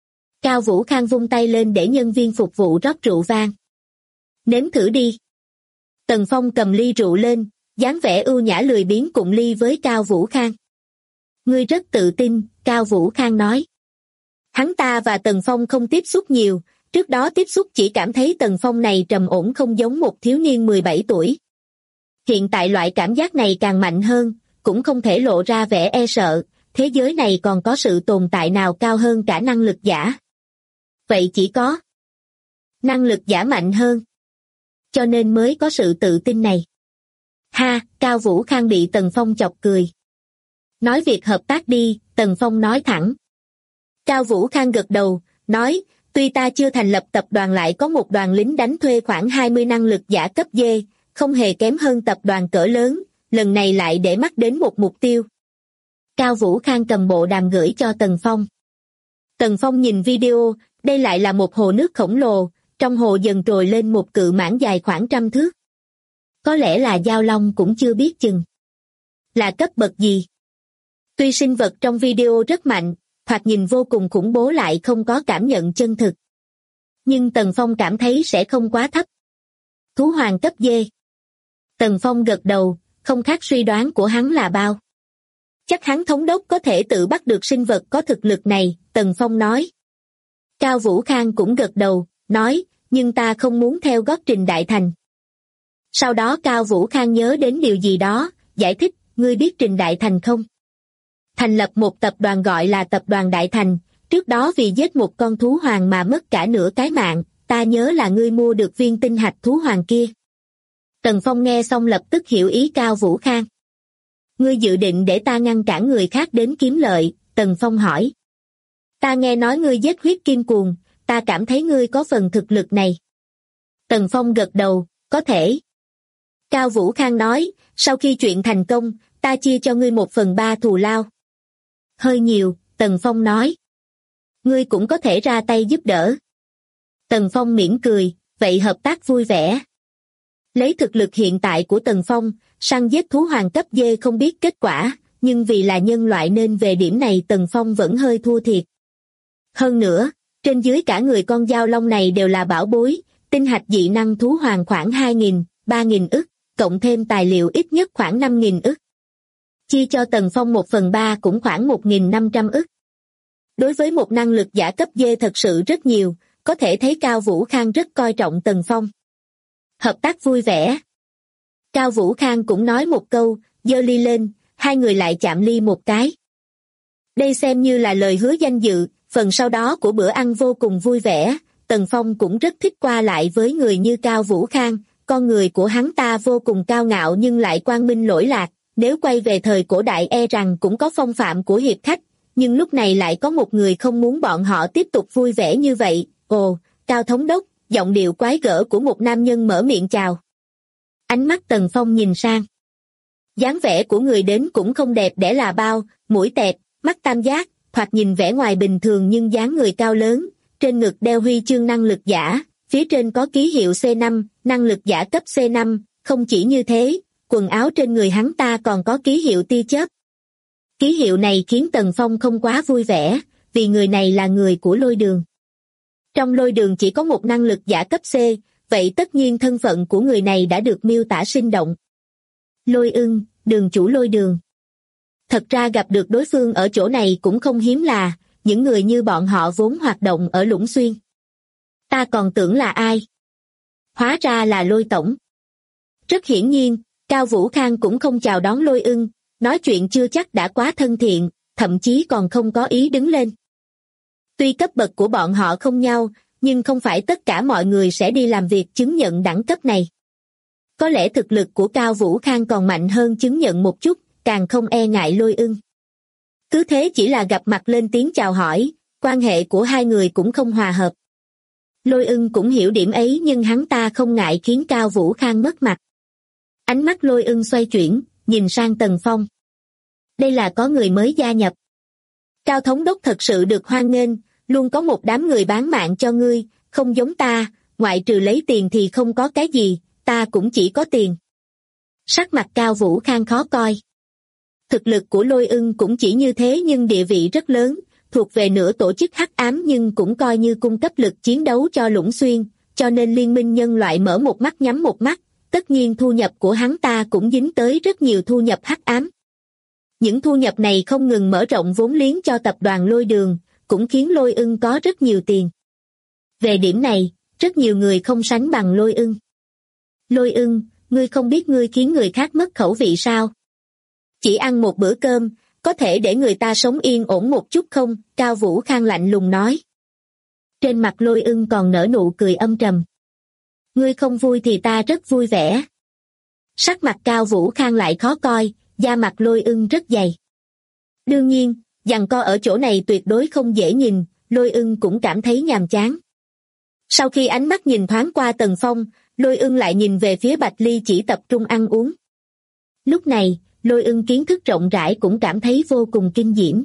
B: Cao Vũ Khang vung tay lên để nhân viên phục vụ rót rượu vang. Nếm thử đi. Tần Phong cầm ly rượu lên, dáng vẻ ưu nhã lười biếng cụng ly với Cao Vũ Khang. Ngươi rất tự tin, Cao Vũ Khang nói. Hắn ta và Tần Phong không tiếp xúc nhiều, trước đó tiếp xúc chỉ cảm thấy Tần Phong này trầm ổn không giống một thiếu niên 17 tuổi. Hiện tại loại cảm giác này càng mạnh hơn, cũng không thể lộ ra vẻ e sợ, thế giới này còn có sự tồn tại nào cao hơn cả năng lực giả. Vậy chỉ có năng lực giả mạnh hơn. Cho nên mới có sự tự tin này. Ha, Cao Vũ Khang bị Tần Phong chọc cười. Nói việc hợp tác đi, Tần Phong nói thẳng. Cao Vũ Khang gật đầu, nói, tuy ta chưa thành lập tập đoàn lại có một đoàn lính đánh thuê khoảng 20 năng lực giả cấp D, không hề kém hơn tập đoàn cỡ lớn, lần này lại để mắt đến một mục tiêu. Cao Vũ Khang cầm bộ đàm gửi cho Tần Phong. Tần Phong nhìn video, đây lại là một hồ nước khổng lồ, trong hồ dần trồi lên một cự mãng dài khoảng 100 thước. Có lẽ là giao long cũng chưa biết chừng. Là cấp bậc gì? Tuy sinh vật trong video rất mạnh, thoạt nhìn vô cùng khủng bố lại không có cảm nhận chân thực. Nhưng Tần Phong cảm thấy sẽ không quá thấp. Thú hoàng cấp D. Tần Phong gật đầu, không khác suy đoán của hắn là bao. Chắc hắn thống đốc có thể tự bắt được sinh vật có thực lực này, Tần Phong nói. Cao Vũ Khang cũng gật đầu, nói, nhưng ta không muốn theo gót Trình Đại Thành. Sau đó Cao Vũ Khang nhớ đến điều gì đó, giải thích, ngươi biết Trình Đại Thành không? Thành lập một tập đoàn gọi là Tập đoàn Đại Thành, trước đó vì giết một con thú hoàng mà mất cả nửa cái mạng, ta nhớ là ngươi mua được viên tinh hạch thú hoàng kia. Tần Phong nghe xong lập tức hiểu ý Cao Vũ Khang. Ngươi dự định để ta ngăn cản người khác đến kiếm lợi, Tần Phong hỏi. Ta nghe nói ngươi giết huyết kim cuồng, ta cảm thấy ngươi có phần thực lực này. Tần Phong gật đầu, có thể. Cao Vũ Khang nói, sau khi chuyện thành công, ta chia cho ngươi 1/3 thù lao. Hơi nhiều, Tần Phong nói. Ngươi cũng có thể ra tay giúp đỡ. Tần Phong mỉm cười, vậy hợp tác vui vẻ. Lấy thực lực hiện tại của Tần Phong, săn giết thú hoàng cấp D không biết kết quả, nhưng vì là nhân loại nên về điểm này Tần Phong vẫn hơi thua thiệt. Hơn nữa, trên dưới cả người con dao long này đều là bảo bối, tinh hạch dị năng thú hoàng khoảng 2.000, 3.000 ức, cộng thêm tài liệu ít nhất khoảng 5.000 ức. Chia cho Tần Phong 1/3 cũng khoảng 1.500 ức. Đối với một năng lực giả cấp D thật sự rất nhiều, có thể thấy Cao Vũ Khang rất coi trọng Tần Phong. Hợp tác vui vẻ. Cao Vũ Khang cũng nói một câu, giơ ly lên, hai người lại chạm ly một cái. Đây xem như là lời hứa danh dự, phần sau đó của bữa ăn vô cùng vui vẻ, Tần Phong cũng rất thích qua lại với người như Cao Vũ Khang, con người của hắn ta vô cùng cao ngạo nhưng lại quang minh lỗi lạc, nếu quay về thời cổ đại e rằng cũng có phong phạm của hiệp khách, nhưng lúc này lại có một người không muốn bọn họ tiếp tục vui vẻ như vậy. Ồ, Cao thống đốc, giọng điệu quái gở của một nam nhân mở miệng chào. Ánh mắt Tần Phong nhìn sang. Dáng vẻ của người đến cũng không đẹp đẽ là bao, mũi tẹt, mắt tam giác, thoạt nhìn vẻ ngoài bình thường nhưng dáng người cao lớn, trên ngực đeo huy chương năng lực giả, phía trên có ký hiệu C5, năng lực giả cấp C5, không chỉ như thế, quần áo trên người hắn ta còn có ký hiệu tia chớp. Ký hiệu này khiến Tần Phong không quá vui vẻ, vì người này là người của Lôi Đường. Trong Lôi Đường chỉ có một năng lực giả cấp C, vậy tất nhiên thân phận của người này đã được miêu tả sinh động. Lôi Ưng, đường chủ Lôi Đường. Thật ra gặp được đối phương ở chỗ này cũng không hiếm là, những người như bọn họ vốn hoạt động ở Lũng Xuyên. Ta còn tưởng là ai? Hóa ra là Lôi Tổng. Rất hiển nhiên, Cao Vũ Khang cũng không chào đón Lôi Ưng, nói chuyện chưa chắc đã quá thân thiện, thậm chí còn không có ý đứng lên. Tuy cấp bậc của bọn họ không nhau, nhưng không phải tất cả mọi người sẽ đi làm việc chứng nhận đẳng cấp này. Có lẽ thực lực của Cao Vũ Khang còn mạnh hơn chứng nhận một chút, càng không e ngại Lôi Ưng. Cứ thế chỉ là gặp mặt lên tiếng chào hỏi, quan hệ của hai người cũng không hòa hợp. Lôi Ưng cũng hiểu điểm ấy nhưng hắn ta không ngại khiến Cao Vũ Khang mất mặt. Ánh mắt Lôi Ưng xoay chuyển, nhìn sang Tần Phong. Đây là có người mới gia nhập. Cao thống đốc thật sự được hoan nghênh, luôn có một đám người bán mạng cho ngươi, không giống ta, ngoại trừ lấy tiền thì không có cái gì, ta cũng chỉ có tiền. Sắc mặt Cao Vũ Khang khó coi. Thực lực của Lôi Ưng cũng chỉ như thế nhưng địa vị rất lớn, thuộc về nửa tổ chức hắc ám nhưng cũng coi như cung cấp lực chiến đấu cho Lũng Xuyên, cho nên liên minh nhân loại mở một mắt nhắm một mắt, tất nhiên thu nhập của hắn ta cũng dính tới rất nhiều thu nhập hắc ám. Những thu nhập này không ngừng mở rộng vốn liếng cho tập đoàn Lôi Đường, cũng khiến Lôi Ưng có rất nhiều tiền. Về điểm này, rất nhiều người không sánh bằng Lôi Ưng. Lôi Ưng, ngươi không biết ngươi khiến người khác mất khẩu vị sao? Chỉ ăn một bữa cơm, có thể để người ta sống yên ổn một chút không? Cao Vũ Khang lạnh lùng nói. Trên mặt Lôi Ưng còn nở nụ cười âm trầm. Ngươi không vui thì ta rất vui vẻ. Sắc mặt Cao Vũ Khang lại khó coi, da mặt Lôi Ưng rất dày. Đương nhiên, giằng co ở chỗ này tuyệt đối không dễ nhìn, Lôi Ưng cũng cảm thấy nhàm chán. Sau khi ánh mắt nhìn thoáng qua Tần Phong, Lôi Ưng lại nhìn về phía Bạch Ly chỉ tập trung ăn uống. Lúc này, Lôi Ưng kiến thức rộng rãi cũng cảm thấy vô cùng kinh diễm.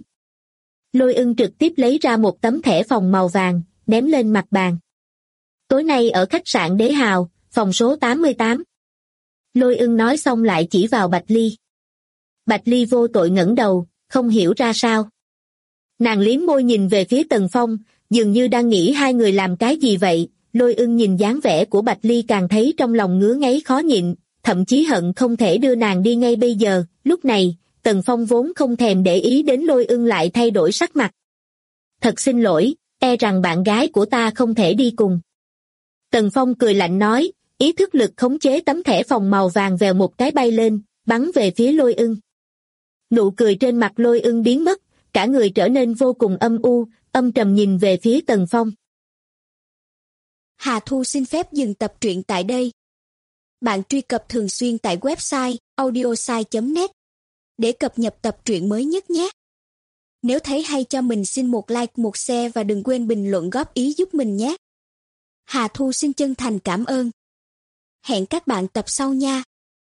B: Lôi Ưng trực tiếp lấy ra một tấm thẻ phòng màu vàng, ném lên mặt bàn. Tối nay ở khách sạn Đế Hào, phòng số 88. Lôi Ưng nói xong lại chỉ vào Bạch Ly. Bạch Ly vô tội ngẩng đầu, không hiểu ra sao. Nàng liếm môi nhìn về phía Tần Phong, dường như đang nghĩ hai người làm cái gì vậy. Lôi Ưng nhìn dáng vẻ của Bạch Ly càng thấy trong lòng ngứa ngáy khó nhịn, thậm chí hận không thể đưa nàng đi ngay bây giờ. Lúc này, Tần Phong vốn không thèm để ý đến Lôi Ưng lại thay đổi sắc mặt. Thật xin lỗi, e rằng bạn gái của ta không thể đi cùng. Tần Phong cười lạnh nói, ý thức lực khống chế tấm thẻ phòng màu vàng vèo một cái bay lên, bắn về phía Lôi Ưng. Nụ cười trên mặt Lôi Ưng biến mất, cả người trở nên vô cùng âm u, âm trầm nhìn về phía Tần Phong.
C: Hà Thu xin phép dừng tập truyện tại đây. Bạn truy cập thường xuyên tại website audiosai.net để cập nhật tập truyện mới nhất nhé. Nếu thấy hay cho mình xin một like, một share và đừng quên bình luận góp ý giúp mình nhé. Hà Thu xin chân thành cảm ơn. Hẹn các bạn tập sau nha.